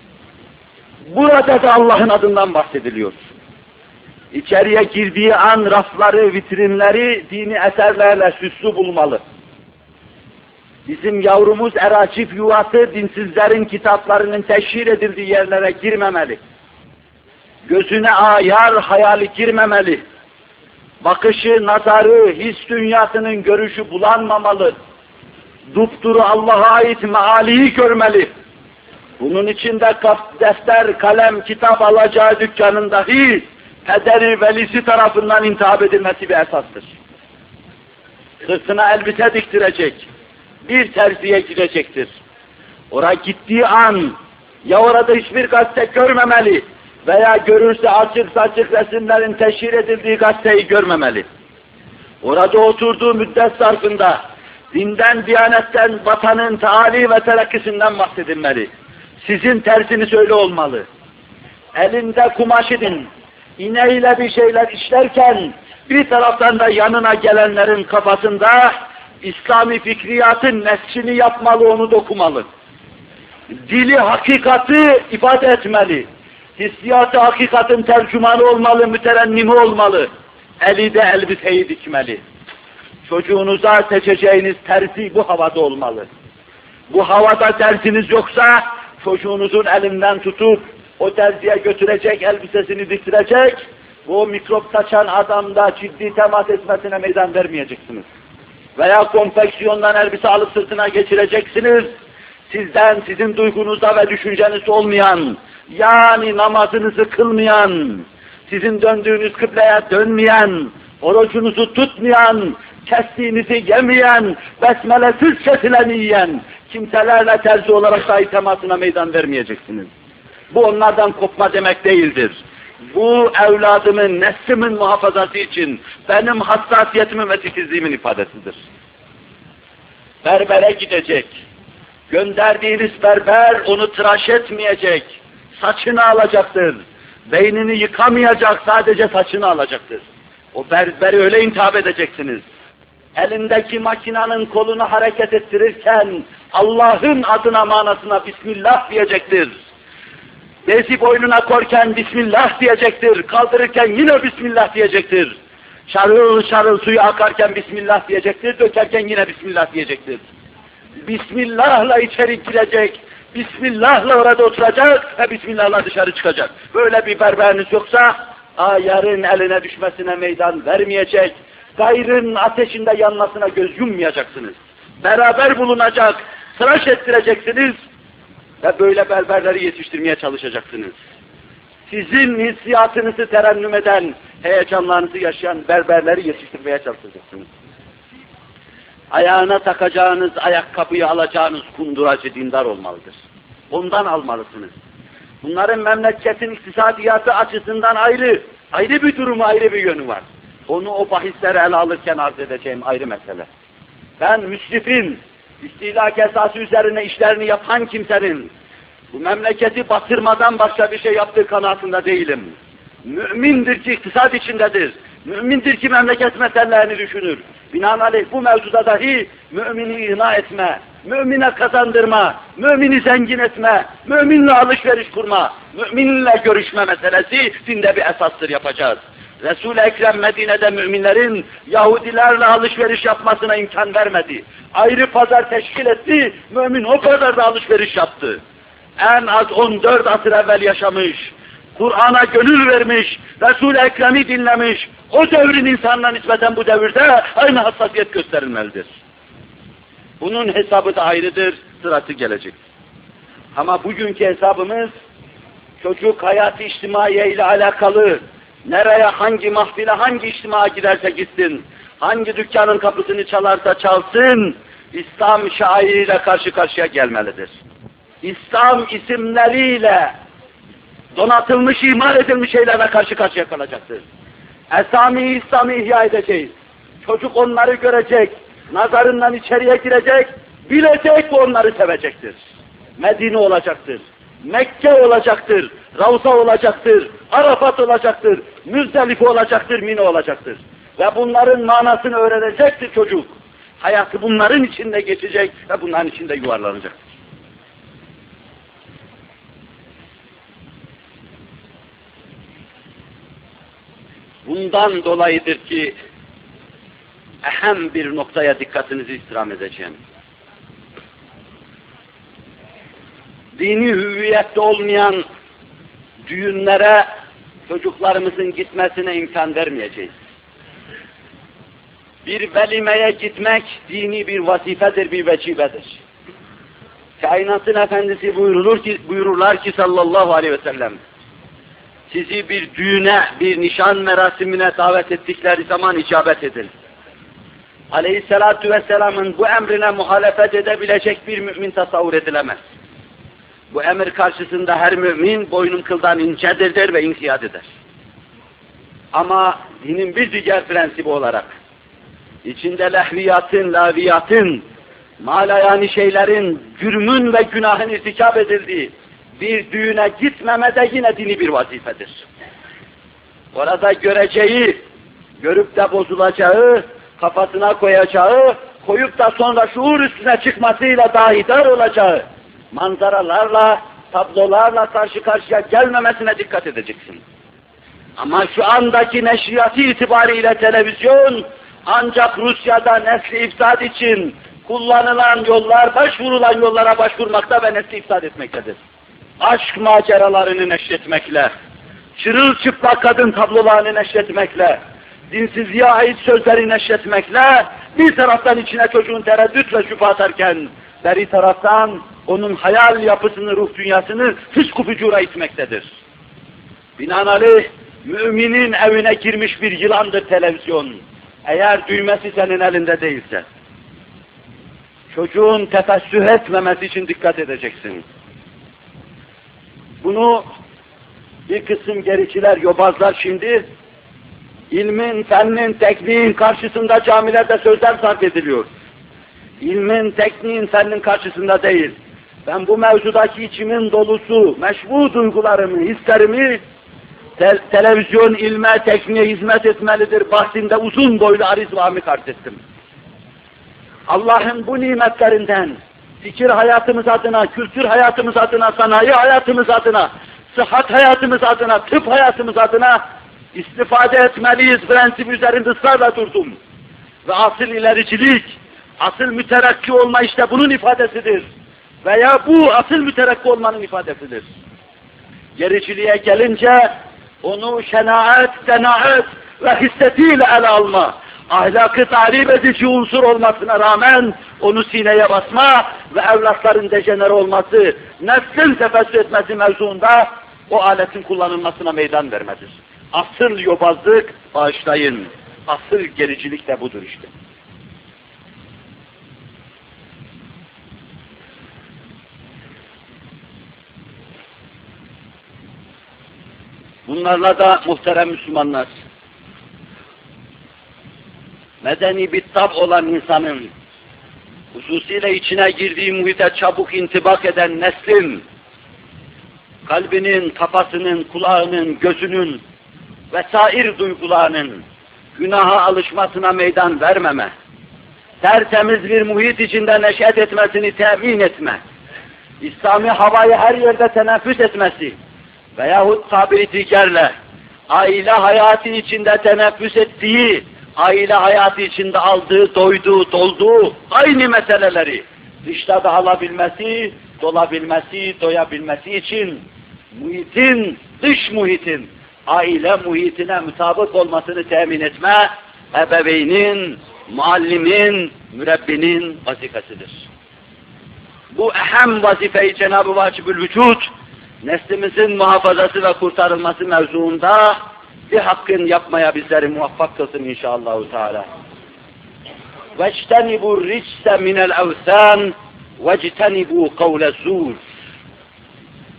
Burada da Allah'ın adından bahsediliyor. İçeriye girdiği an rafları, vitrinleri dini eserlerle süslü bulmalı. Bizim yavrumuz Eracif yuvası dinsizlerin kitaplarının teşhir edildiği yerlere girmemeli. Gözüne ayar, hayali girmemeli. Bakışı, nazarı, his dünyasının görüşü bulanmamalı. Dupduru Allah'a ait mealiyi görmeli. Bunun için de defter, kalem, kitap alacağı dükkanın dahi pederi, velisi tarafından intihap edilmesi bir esastır. Sırtına elbise diktirecek, bir terziye gidecektir. Oraya gittiği an, ya orada hiçbir gazete görmemeli veya görürse açık saçık resimlerin teşhir edildiği gazeteyi görmemeli. Orada oturduğu müddet zarfında dinden, diyanetten, vatanın taali ve terakkisinden bahsedilmeli. Sizin tersiniz öyle olmalı. Elinde kumaş edin, iğneyle bir şeyler işlerken bir taraftan da yanına gelenlerin kafasında İslami fikriyatın nesçini yapmalı, onu dokumalı. Dili hakikati ifade etmeli. Hissiyatı hakikatin tercümanı olmalı, müterennimi olmalı. Eli de elbiseyi dikmeli. Çocuğunuza seçeceğiniz terzi bu havada olmalı. Bu havada terziniz yoksa çocuğunuzun elinden tutup o terziye götürecek, elbisesini diktirecek, bu mikrop saçan adamda ciddi temas etmesine meydan vermeyeceksiniz. Veya konfeksiyondan elbise alıp sırtına geçireceksiniz. Sizden, sizin duygunuzda ve düşüncenizde olmayan, yani namazınızı kılmayan, sizin döndüğünüz kıbleye dönmeyen, orucunuzu tutmayan, kestiğinizi yemeyen, besmelesiz kesileni yiyen kimselerle terzi olarak dahi temasına meydan vermeyeceksiniz. Bu onlardan kopma demek değildir. Bu evladımın, neslimin muhafazası için benim hassasiyetimin ve titizliğimin ifadesidir. Berbere gidecek. Gönderdiğiniz berber onu tıraş etmeyecek. Saçını alacaktır. Beynini yıkamayacak, sadece saçını alacaktır. O berberi öyle intihap edeceksiniz. Elindeki makinanın kolunu hareket ettirirken Allah'ın adına manasına Bismillah diyecektir. Bezi boynuna korken Bismillah diyecektir. Kaldırırken yine Bismillah diyecektir. Şarıl şarıl suyu akarken Bismillah diyecektir. Dökerken yine Bismillah diyecektir. Bismillah'la içeri girecek. Bismillah'la orada oturacak ve Bismillah'la dışarı çıkacak. Böyle bir berberiniz yoksa ayarın eline düşmesine meydan vermeyecek. Gayrın ateşinde yanmasına göz yummayacaksınız. Beraber bulunacak, tıraş ettireceksiniz ve böyle berberleri yetiştirmeye çalışacaksınız. Sizin hissiyatınızı terennüm eden, heyecanlarınızı yaşayan berberleri yetiştirmeye çalışacaksınız. Ayağına takacağınız, ayakkabıyı alacağınız kunduracı dindar olmalıdır. Ondan almalısınız. Bunların memleketin iktisadiyatı açısından ayrı bir durumu, ayrı bir yönü var. Onu o bahisleri ele alırken arz edeceğim ayrı mesele. Ben müsrifin, istilak esası üzerine işlerini yapan kimsenin bu memleketi batırmadan başka bir şey yaptığı kanaatinde değilim. Mümindir ki iktisat içindedir. Mümindir ki memleket meselelerini düşünür. Binaenaleyh bu mevzuda dahi mümini ihna etme, mümine kazandırma, mümini zengin etme, müminle alışveriş kurma, müminle görüşme meselesi dinde bir esastır yapacağız. Resul-i Ekrem Medine'de müminlerin Yahudilerle alışveriş yapmasına imkan vermedi. Ayrı pazar teşkil etti, mümin o pazarda alışveriş yaptı. En az 14 asır evvel yaşamış, Kur'an'a gönül vermiş, Resul-i Ekrem'i dinlemiş, o devrin insanına nispeten bu devirde aynı hassasiyet gösterilmelidir. Bunun hesabı da ayrıdır, sırası gelecek. Ama bugünkü hesabımız, çocuk hayatı içtimaiye ile alakalı, nereye, hangi mahfile, hangi içtimaya giderse gitsin, hangi dükkanın kapısını çalarsa çalsın, İslam şairiyle karşı karşıya gelmelidir. İslam isimleriyle donatılmış, imal edilmiş şeylerle karşı karşıya kalacaktır. Esami-i İslam'ı ihya edeceğiz. Çocuk onları görecek, nazarından içeriye girecek, bilecek ve onları sevecektir. Medine olacaktır, Mekke olacaktır, Ravza olacaktır, Arafat olacaktır, Müzdelife olacaktır, Mine olacaktır. Ve bunların manasını öğrenecektir çocuk. Hayatı bunların içinde geçecek ve bunların içinde yuvarlanacaktır. Bundan dolayıdır ki ehem bir noktaya dikkatinizi istirham edeceğim. Dini hüviyette olmayan düğünlere çocuklarımızın gitmesine imkan vermeyeceğiz. Bir velimeye gitmek dini bir vazifedir, bir vecibedir. Kainatın Efendisi buyururlar ki sallallahu aleyhi ve sellem, sizi bir düğüne, bir nişan merasimine davet ettikleri zaman icabet edin. Aleyhissalatu vesselamın bu emrine muhalefet edebilecek bir mümin tasavvur edilemez. Bu emir karşısında her mümin boynun kıldan incedir der ve inkiyat eder. Ama dinin bir diğer prensibi olarak, içinde lehviyatın, laviyatın, malayani şeylerin, cürmün ve günahın irtikap edildiği bir düğüne gitmeme de yine dini bir vazifedir. Orada göreceği, görüp de bozulacağı, kafasına koyacağı, koyup da sonra şuur üstüne çıkmasıyla dahi dar olacağı manzaralarla, tablolarla karşı karşıya gelmemesine dikkat edeceksin. Ama şu andaki neşriyatı itibariyle televizyon, ancak Rusya'da nesli ifsad için kullanılan yollar, başvurulan yollara başvurmakta ve nesli ifsad etmektedir. Aşk maceralarını neşretmekle, çırılçıplak kadın tablolarını neşretmekle, dinsizliğe ait sözleri neşretmekle, bir taraftan içine çocuğun tereddüt ve şüphe atarken, beri taraftan onun hayal yapısını, ruh dünyasını fısk-ı fücura itmektedir. Binaenaleyh, müminin evine girmiş bir yılandır televizyon. Eğer düğmesi senin elinde değilse, çocuğun tefessüh etmemesi için dikkat edeceksin. Bunu bir kısım gericiler, yobazlar şimdi, ilmin, fennin, tekniğin karşısında camilerde sözler sarf ediliyor. İlmin, tekniğin, fennin karşısında değil. Ben bu mevzudaki içimin dolusu, meşbu duygularımı, hislerimi, televizyon ilme, tekniğe hizmet etmelidir bahsinde uzun boylu ariz ve amik arz ettim. Allah'ın bu nimetlerinden, fikir hayatımız adına, kültür hayatımız adına, sanayi hayatımız adına, sıhhat hayatımız adına, tıp hayatımız adına istifade etmeliyiz prensip üzerinde ısrarla durdum. Ve asıl ilericilik, asıl müterakki olma işte bunun ifadesidir. Veya bu asıl müterakki olmanın ifadesidir. Gericiliğe gelince onu şenaat, senaat ve hissetiyle ele alma, ahlakı tahrip edici unsur olmasına rağmen onu sineye basma ve evlatların dejenere olması, nefsin tefessüh etmesi mevzuunda o aletin kullanılmasına meydan vermedir. Asıl yobazlık, bağışlayın, asıl gericilik de budur işte. Bunlarla da muhterem Müslümanlar, medeni bir tab olan insanın, hususiyle içine girdiği muhite çabuk intibak eden neslin, kalbinin, kafasının, kulağının, gözünün vesair duygularının günaha alışmasına meydan vermeme, tertemiz bir muhit içinde neşet etmesini temin etme, İslami havayı her yerde teneffüs etmesi veyahut tabiri diğerle aile hayatı içinde teneffüs ettiği, aile hayatı içinde aldığı, doyduğu, dolduğu aynı meseleleri dışta da alabilmesi, dolabilmesi, doyabilmesi için muhitin, dış muhitin, aile muhitine mutabık olmasını temin etme, ebeveynin, muallimin, mürebbinin vazifesidir. Bu ehem vazifeyi Cenab-ı Vacibül Vücud, neslimizin muhafazası ve kurtarılması mevzuunda bir hakkın yapmaya bizleri muvaffak kılsın inşallahü teala. وَاجْتَنِبُوا الرِّجْسَ مِنَ الْاَوْثَانِ وَاجْتَنِبُوا قَوْلَ الزُّورِ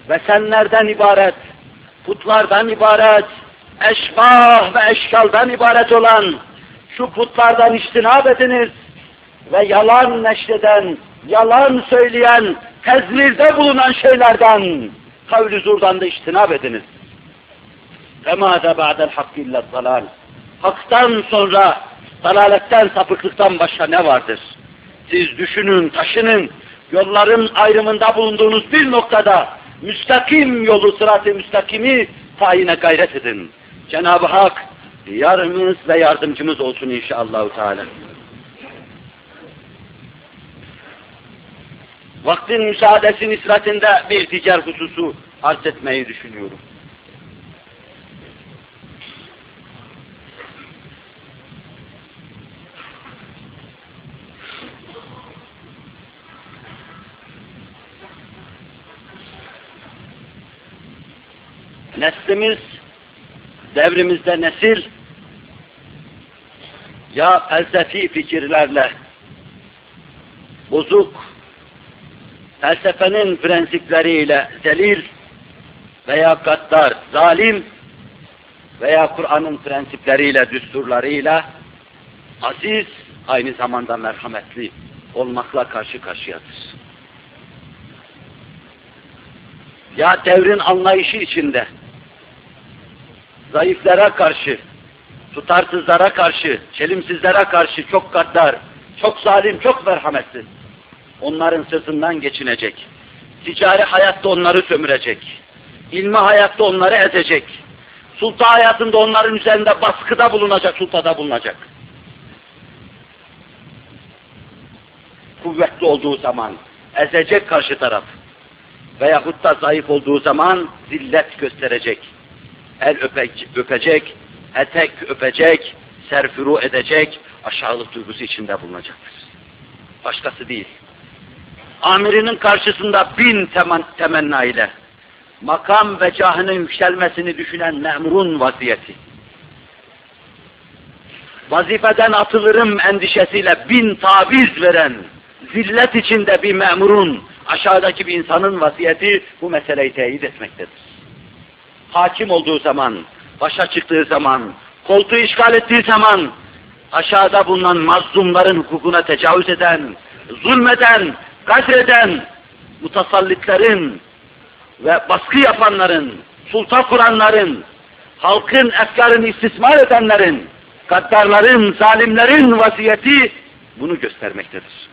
ve senlerden ibaret, putlardan ibaret, eşbah ve eşkaldan ibaret olan şu putlardan içtinab ediniz ve yalan neşreden, yalan söyleyen, tezvirde bulunan şeylerden, kavl-i zurdan da içtinab ediniz. فَمَاذَا بَعْدَ الْحَقِّ اِلَّا الضَّلَالِ Hak'tan sonra dalaletten, sapıklıktan başka ne vardır? Siz düşünün, taşının, yolların ayrımında bulunduğunuz bir noktada müstakim yolu, sırat-ı müstakimi tayine gayret edin. Cenab-ı Hak yarımız ve yardımcımız olsun inşallah Teala. Vaktin müsaadesi nispetinde bir diğer hususu arz etmeyi düşünüyorum. Neslimiz, devrimizde nesil, ya felsefi fikirlerle bozuk, felsefenin prensipleriyle zelil veya gaddar, zalim veya Kur'an'ın prensipleriyle, düsturlarıyla aziz, aynı zamanda merhametli olmakla karşı karşıyadır. Ya devrin anlayışı içinde, zayıflara karşı, tutarsızlara karşı, çelimsizlere karşı çok gaddar, çok zalim, çok merhametli. Onların sırtından geçinecek. Ticari hayatta onları sömürecek. İlmi hayatta onları ezecek. Sulta hayatında onların üzerinde baskıda bulunacak, sultada bulunacak. Kuvvetli olduğu zaman ezecek karşı taraf. Veyahut da zayıf olduğu zaman zillet gösterecek. El öpecek, etek öpecek, serfuru edecek, aşağılık duygusu içinde bulunacaktır. Başkası değil. Amirinin karşısında bin temenna ile makam ve cahının yükselmesini düşünen memurun vaziyeti. Vazifeden atılırım endişesiyle bin taviz veren, zillet içinde bir memurun, aşağıdaki bir insanın vaziyeti bu meseleyi teyit etmektedir. Hakim olduğu zaman, başa çıktığı zaman, koltuğu işgal ettiği zaman, aşağıda bulunan mazlumların hukukuna tecavüz eden, zulmeden, gadreden, mutasallitlerin ve baskı yapanların, sulta kuranların, halkın efkarını istismar edenlerin, gaddarların, zalimlerin vaziyeti bunu göstermektedir.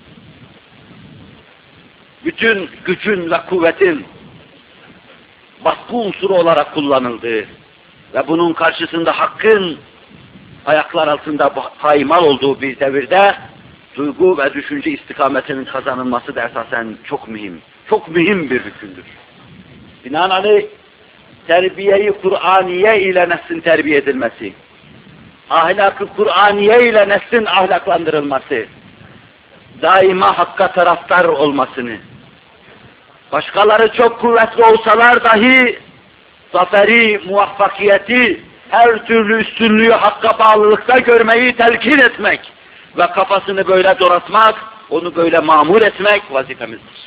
Bütün gücün ve kuvvetin baskı unsuru olarak kullanıldığı ve bunun karşısında hakkın ayaklar altında paymal olduğu bir devirde duygu ve düşünce istikametinin kazanılması da esasen çok mühim bir hükümdür. Binaenaleyh terbiye-i Kur'aniye ile neslin terbiye edilmesi, ahlak-ı Kur'aniye ile neslin ahlaklandırılması, daima hakka taraftar olmasını, başkaları çok kuvvetli olsalar dahi zaferi, muvaffakiyeti, her türlü üstünlüğü hakka bağlılıkta görmeyi telkin etmek ve kafasını böyle donatmak, onu böyle mamur etmek vazifemizdir.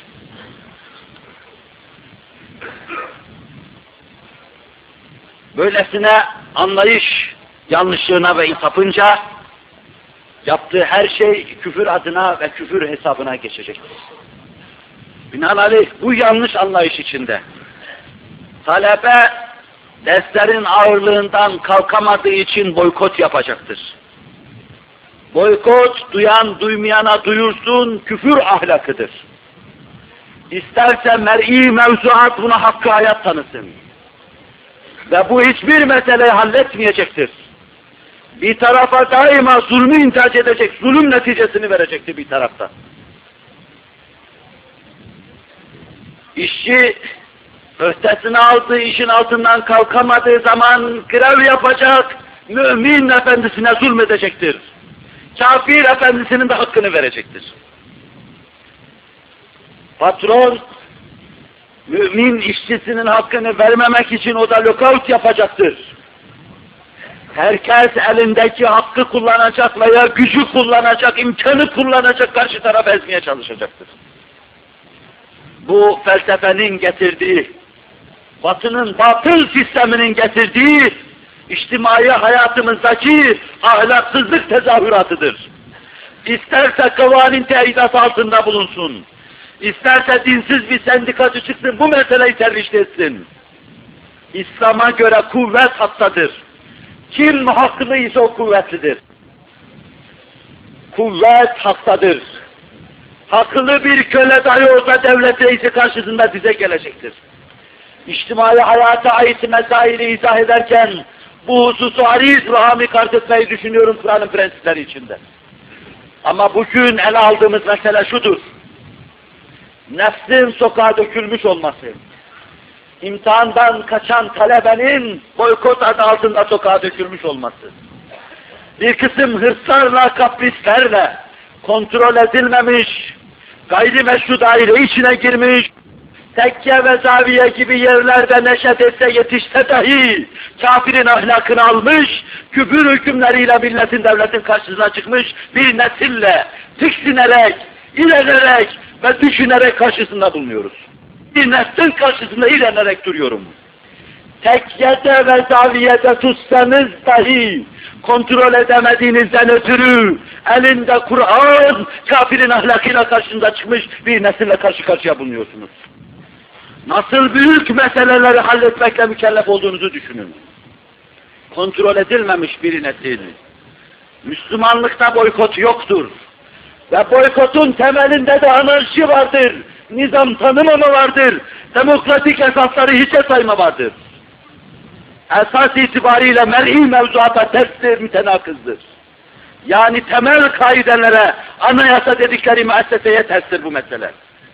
Böylesine anlayış yanlışlığına ve insafınca yaptığı her şey küfür adına ve küfür hesabına geçecektir. Binaenaleyh bu yanlış anlayış içinde talebe derslerin ağırlığından kalkamadığı için boykot yapacaktır. Boykot duyan duymayana duyursun küfür ahlakıdır. İsterse mer'i mevzuat buna hakkı hayat tanısın. Ve bu hiçbir meseleyi halletmeyecektir. Bir tarafa daima zulmü intihac edecek, zulüm neticesini verecektir bir tarafta. İşçi öhtesine aldığı işin altından kalkamadığı zaman grev yapacak, mümin efendisine zulmedecektir. Kafir efendisinin de hakkını verecektir. Patron, mümin işçisinin hakkını vermemek için o da lockout yapacaktır. Herkes elindeki hakkı kullanacak veya gücü kullanacak, imkanı kullanacak, karşı taraf ezmeye çalışacaktır. Bu felsefenin getirdiği Batı'nın batıl sisteminin getirdiği içtimai hayatımızdaki ahlaksızlık tezahüratıdır. İsterse kıvanin teyidat altında bulunsun, isterse dinsiz bir sendikacı çıksın bu meseleyi tercih etsin. İslam'a göre kuvvet haktadır. Kim haklıysa o kuvvetlidir. Kuvvet haktadır. Haklı bir köle dahi olsa devlet reisi karşısında dize gelecektir. İçtimai hayata ait mesaili izah ederken bu hususu ariz ve amik arz etmeyi düşünüyorum Kur'an'ın prensipleri içinde. Ama bugün ele aldığımız mesele şudur. Nefsin sokağa dökülmüş olması. İmtihandan kaçan talebenin boykot adı altında sokağa dökülmüş olması. Bir kısım hırslarla, kaprislerle kontrol edilmemiş, gayrimeşru daire içine girmiş, tekke ve zaviye gibi yerlerde neşet etse yetişse dahi kafirin ahlakını almış, küfür hükümleriyle milletin devletin karşısına çıkmış bir nesille tiksinerek, ilerlerek ve düşünerek karşısında bulunuyoruz. Bir neslin karşısında ilerlerek duruyorum. Tekkede ve zaviyede tutsanız dahi kontrol edemediğinizden ötürü elinde Kur'an kafirin ahlakıyla karşınıza çıkmış bir nesille karşı karşıya bulunuyorsunuz. Nasıl büyük meseleleri halletmekle mükellef olduğunuzu düşünün. Kontrol edilmemiş bir nesil. Müslümanlıkta boykot yoktur. Ve boykotun temelinde de anarşi vardır. Nizam tanımama vardır. Demokratik esasları hiçe sayma vardır. Esas itibariyle mer'i mevzuata terstir, mütenakızdır. Yani temel kaidelere, anayasa dedikleri müesseseye terstir bu mesele.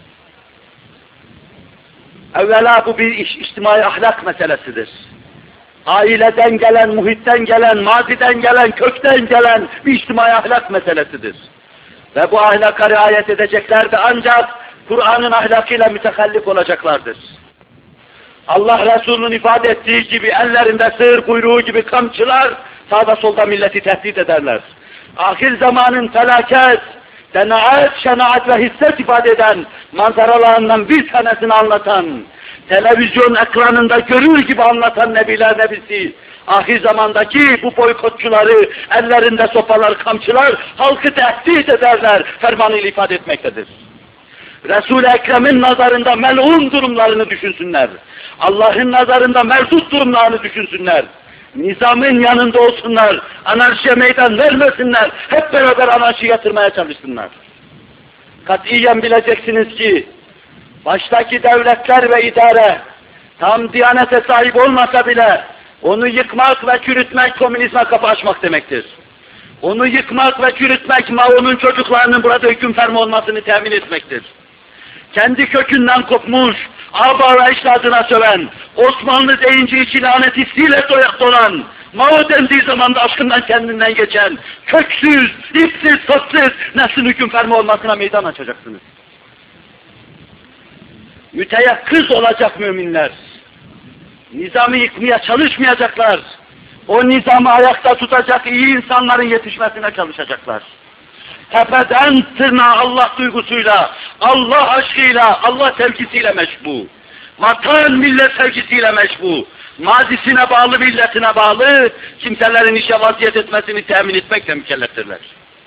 Evvela bu bir içtimai ahlak meselesidir. Aileden gelen, muhitten gelen, maziden gelen, kökten gelen bir içtimai ahlak meselesidir. Ve bu ahlaka riayet edecekler de ancak Kur'an'ın ahlakıyla mütekellif olacaklardır. Allah Resulü'nün ifade ettiği gibi ellerinde sığır kuyruğu gibi kamçılar sağda solda milleti tehdit ederler. Ahir zamanın felaket, denaat, şenaat ve hisset ifade eden manzaralarından bir tanesini anlatan, televizyon ekranında görür gibi anlatan Nebiler Nebisi, ahir zamandaki bu boykotçuları, ellerinde sopalar, kamçılar, halkı tehdit ederler, fermanıyla ifade etmektedir. Resul-i Ekrem'in nazarında melun durumlarını düşünsünler. Allah'ın nazarında merdut durumlarını düşünsünler. Nizamın yanında olsunlar, anarşiye meydan vermesinler, hep beraber anarşi yatırmaya çalışsınlar. Katiyen bileceksiniz ki, baştaki devletler ve idare, tam diyanete sahip olmasa bile, onu yıkmak ve çürütmek komünizme kapı açmak demektir. Onu yıkmak ve çürütmek Mao'nun çocuklarının burada hüküm fermi olmasını temin etmektir. Kendi kökünden kopmuş, âbâ ve ecdadına söven, Osmanlı deyince içi lanet hissiyle dolan, Mao dendiği zaman da aşkından kendinden geçen, köksüz, ipsiz, sotsuz, neslin hüküm fermi olmasına meydan açacaksınız. Müteyakkız olacak müminler. Nizamı yıkmaya çalışmayacaklar. O nizamı ayakta tutacak iyi insanların yetişmesine çalışacaklar. Tepeden tırnağa Allah duygusuyla, Allah aşkıyla, Allah sevgisiyle meşbu. Vatan millet sevgisiyle meşbu. Mazisine bağlı, milletine bağlı, kimselerin işe vaziyet etmesini temin etmekle mükelleftirler.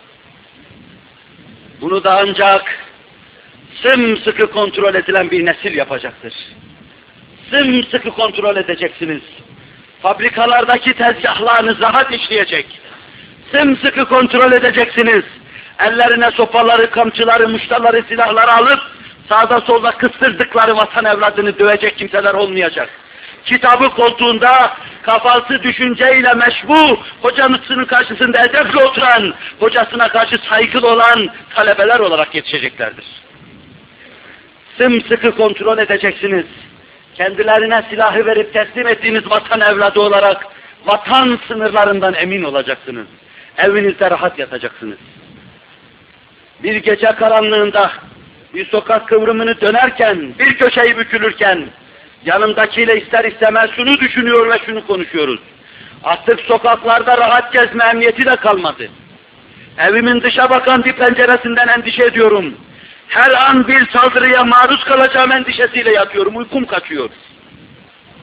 Bunu da ancak sımsıkı kontrol edilen bir nesil yapacaktır. Sımsıkı kontrol edeceksiniz. Fabrikalardaki tezgahlarınız rahat işleyecek. Sımsıkı kontrol edeceksiniz. Ellerine sopaları, kamçıları, muştaları, silahları alıp sağda solda kıstırdıkları vatan evladını dövecek kimseler olmayacak. Kitabı koltuğunda kafası düşünceyle meşbu, hocasının karşısında edeple oturan, hocasına karşı saygılı olan talebeler olarak yetişeceklerdir. Sımsıkı kontrol edeceksiniz. Kendilerine silahı verip teslim ettiğiniz vatan evladı olarak vatan sınırlarından emin olacaksınız. Evinizde rahat yatacaksınız. Bir gece karanlığında bir sokak kıvrımını dönerken, bir köşeyi bükülürken yanımdakiyle ister istemez şunu düşünüyor ve şunu konuşuyoruz. Artık sokaklarda rahat gezme emniyeti de kalmadı. Evimin dışa bakan bir penceresinden endişe ediyorum. Her an bir saldırıya maruz kalacağım endişesiyle yatıyorum, uykum kaçıyor.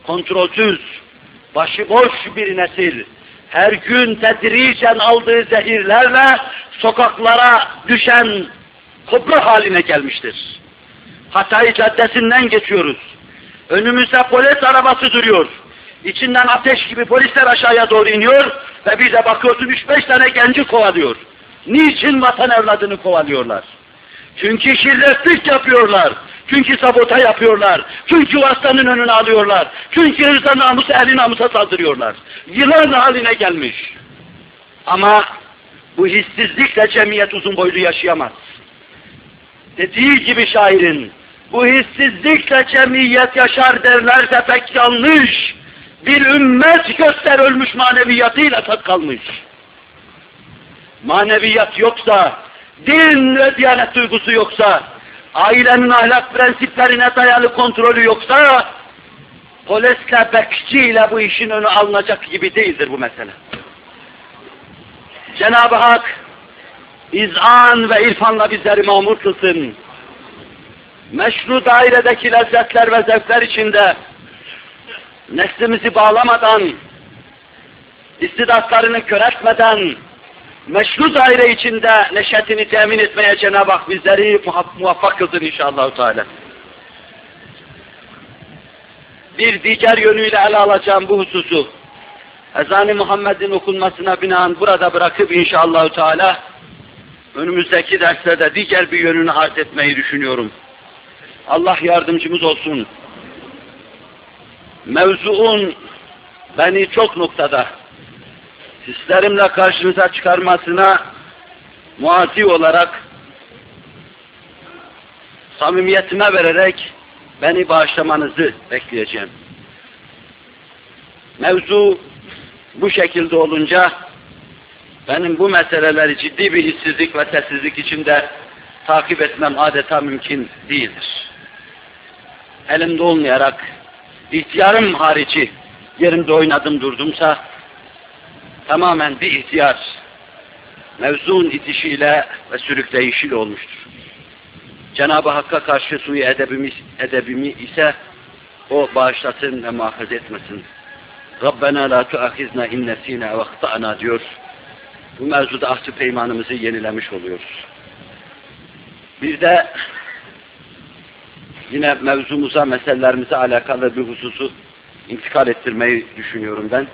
kontrolsüz, başıboş bir nesil, her gün tedricen aldığı zehirlerle sokaklara düşen kobra haline gelmiştir. Hatay Caddesi'nden geçiyoruz. Önümüzde polis arabası duruyor. İçinden ateş gibi polisler aşağıya doğru iniyor ve bir de bakıyorsun 3-5 tane genci kovalıyor. Niçin vatan evladını kovalıyorlar? Çünkü şirretlik yapıyorlar. Çünkü sabota yapıyorlar. Çünkü vatanın önüne alıyorlar. Çünkü hırsa namusu ehli namusa saldırıyorlar. Yılan haline gelmiş. Ama bu hissizlikle cemiyet uzun boylu yaşayamaz. Dediği gibi şairin, bu hissizlikle cemiyet yaşar derlerse pek yanlış. Bir ümmet göster ölmüş maneviyatıyla tat kalmış. Maneviyat yoksa, din ve diyanet duygusu yoksa, ailenin ahlak prensiplerine dayalı kontrolü yoksa, polisle, bekçiyle bu işin önü alınacak gibi değildir bu mesele. Cenab-ı Hak, izan ve irfanla bizleri mamur kılsın. Meşru dairedeki lezzetler ve zevkler içinde, neslimizi bağlamadan, istidatlarını köreltmeden, meşru daire içinde neşetini temin etmeye Cenab-ı Hak bizleri muvaffak kılsın inşallah Teala. Bir diğer yönüyle ele alacağım bu hususu. Ezan-ı Muhammed'in okunmasına binaen burada bırakıp inşallah Teala önümüzdeki derslerde diğer bir yönünü arz etmeyi düşünüyorum. Allah yardımcımız olsun. Mevzuun beni çok noktada hislerimle karşınıza çıkarmasına muazi olarak samimiyetime vererek beni bağışlamanızı bekleyeceğim. Mevzu bu şekilde olunca benim bu meseleleri ciddi bir hissizlik ve sessizlik içinde takip etmem adeta mümkün değildir. Elimde olmayarak ihtiyarım harici yerimde oynadım durdumsa tamamen bir ihtiyar mevzun itişiyle ve sürükleyişiyle olmuştur. Cenab-ı Hakk'a karşı suyu edebimi ise o bağışlasın ve muhafaza etmesin. Rabbena la tuahizna in nesina ve ahtana diyor. Bu mevzuda ahd-ı peymanımızı yenilemiş oluyoruz. Bir de yine mevzumuza, meselelerimize alakalı bir hususu intikal ettirmeyi düşünüyorum ben.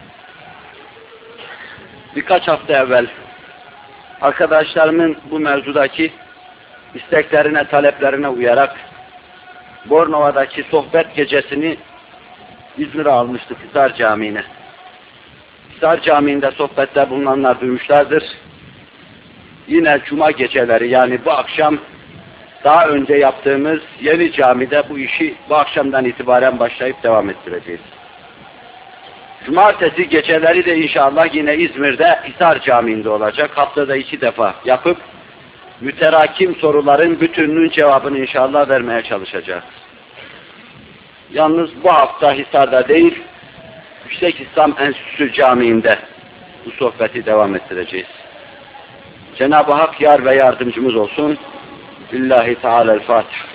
Birkaç hafta evvel arkadaşlarımın bu mevzudaki isteklerine, taleplerine uyarak Bornova'daki sohbet gecesini İzmir'e almıştık, Hisar Camii'ne. Hisar Camii'nde sohbette bulunanlar duymuşlardır. Yine cuma geceleri, yani bu akşam daha önce yaptığımız yeni camide bu işi bu akşamdan itibaren başlayıp devam ettireceğiz. Cumartesi geceleri de inşallah yine İzmir'de Hisar Camii'nde olacak. Haftada 2 defa yapıp müterakim soruların bütününün cevabını inşallah vermeye çalışacağız. Yalnız bu hafta Hisar'da değil, Yüksek İslam Enstitüsü Camii'nde bu sohbeti devam ettireceğiz. Cenab-ı Hak yar ve yardımcımız olsun. Billahi Teala'l-Fatiha.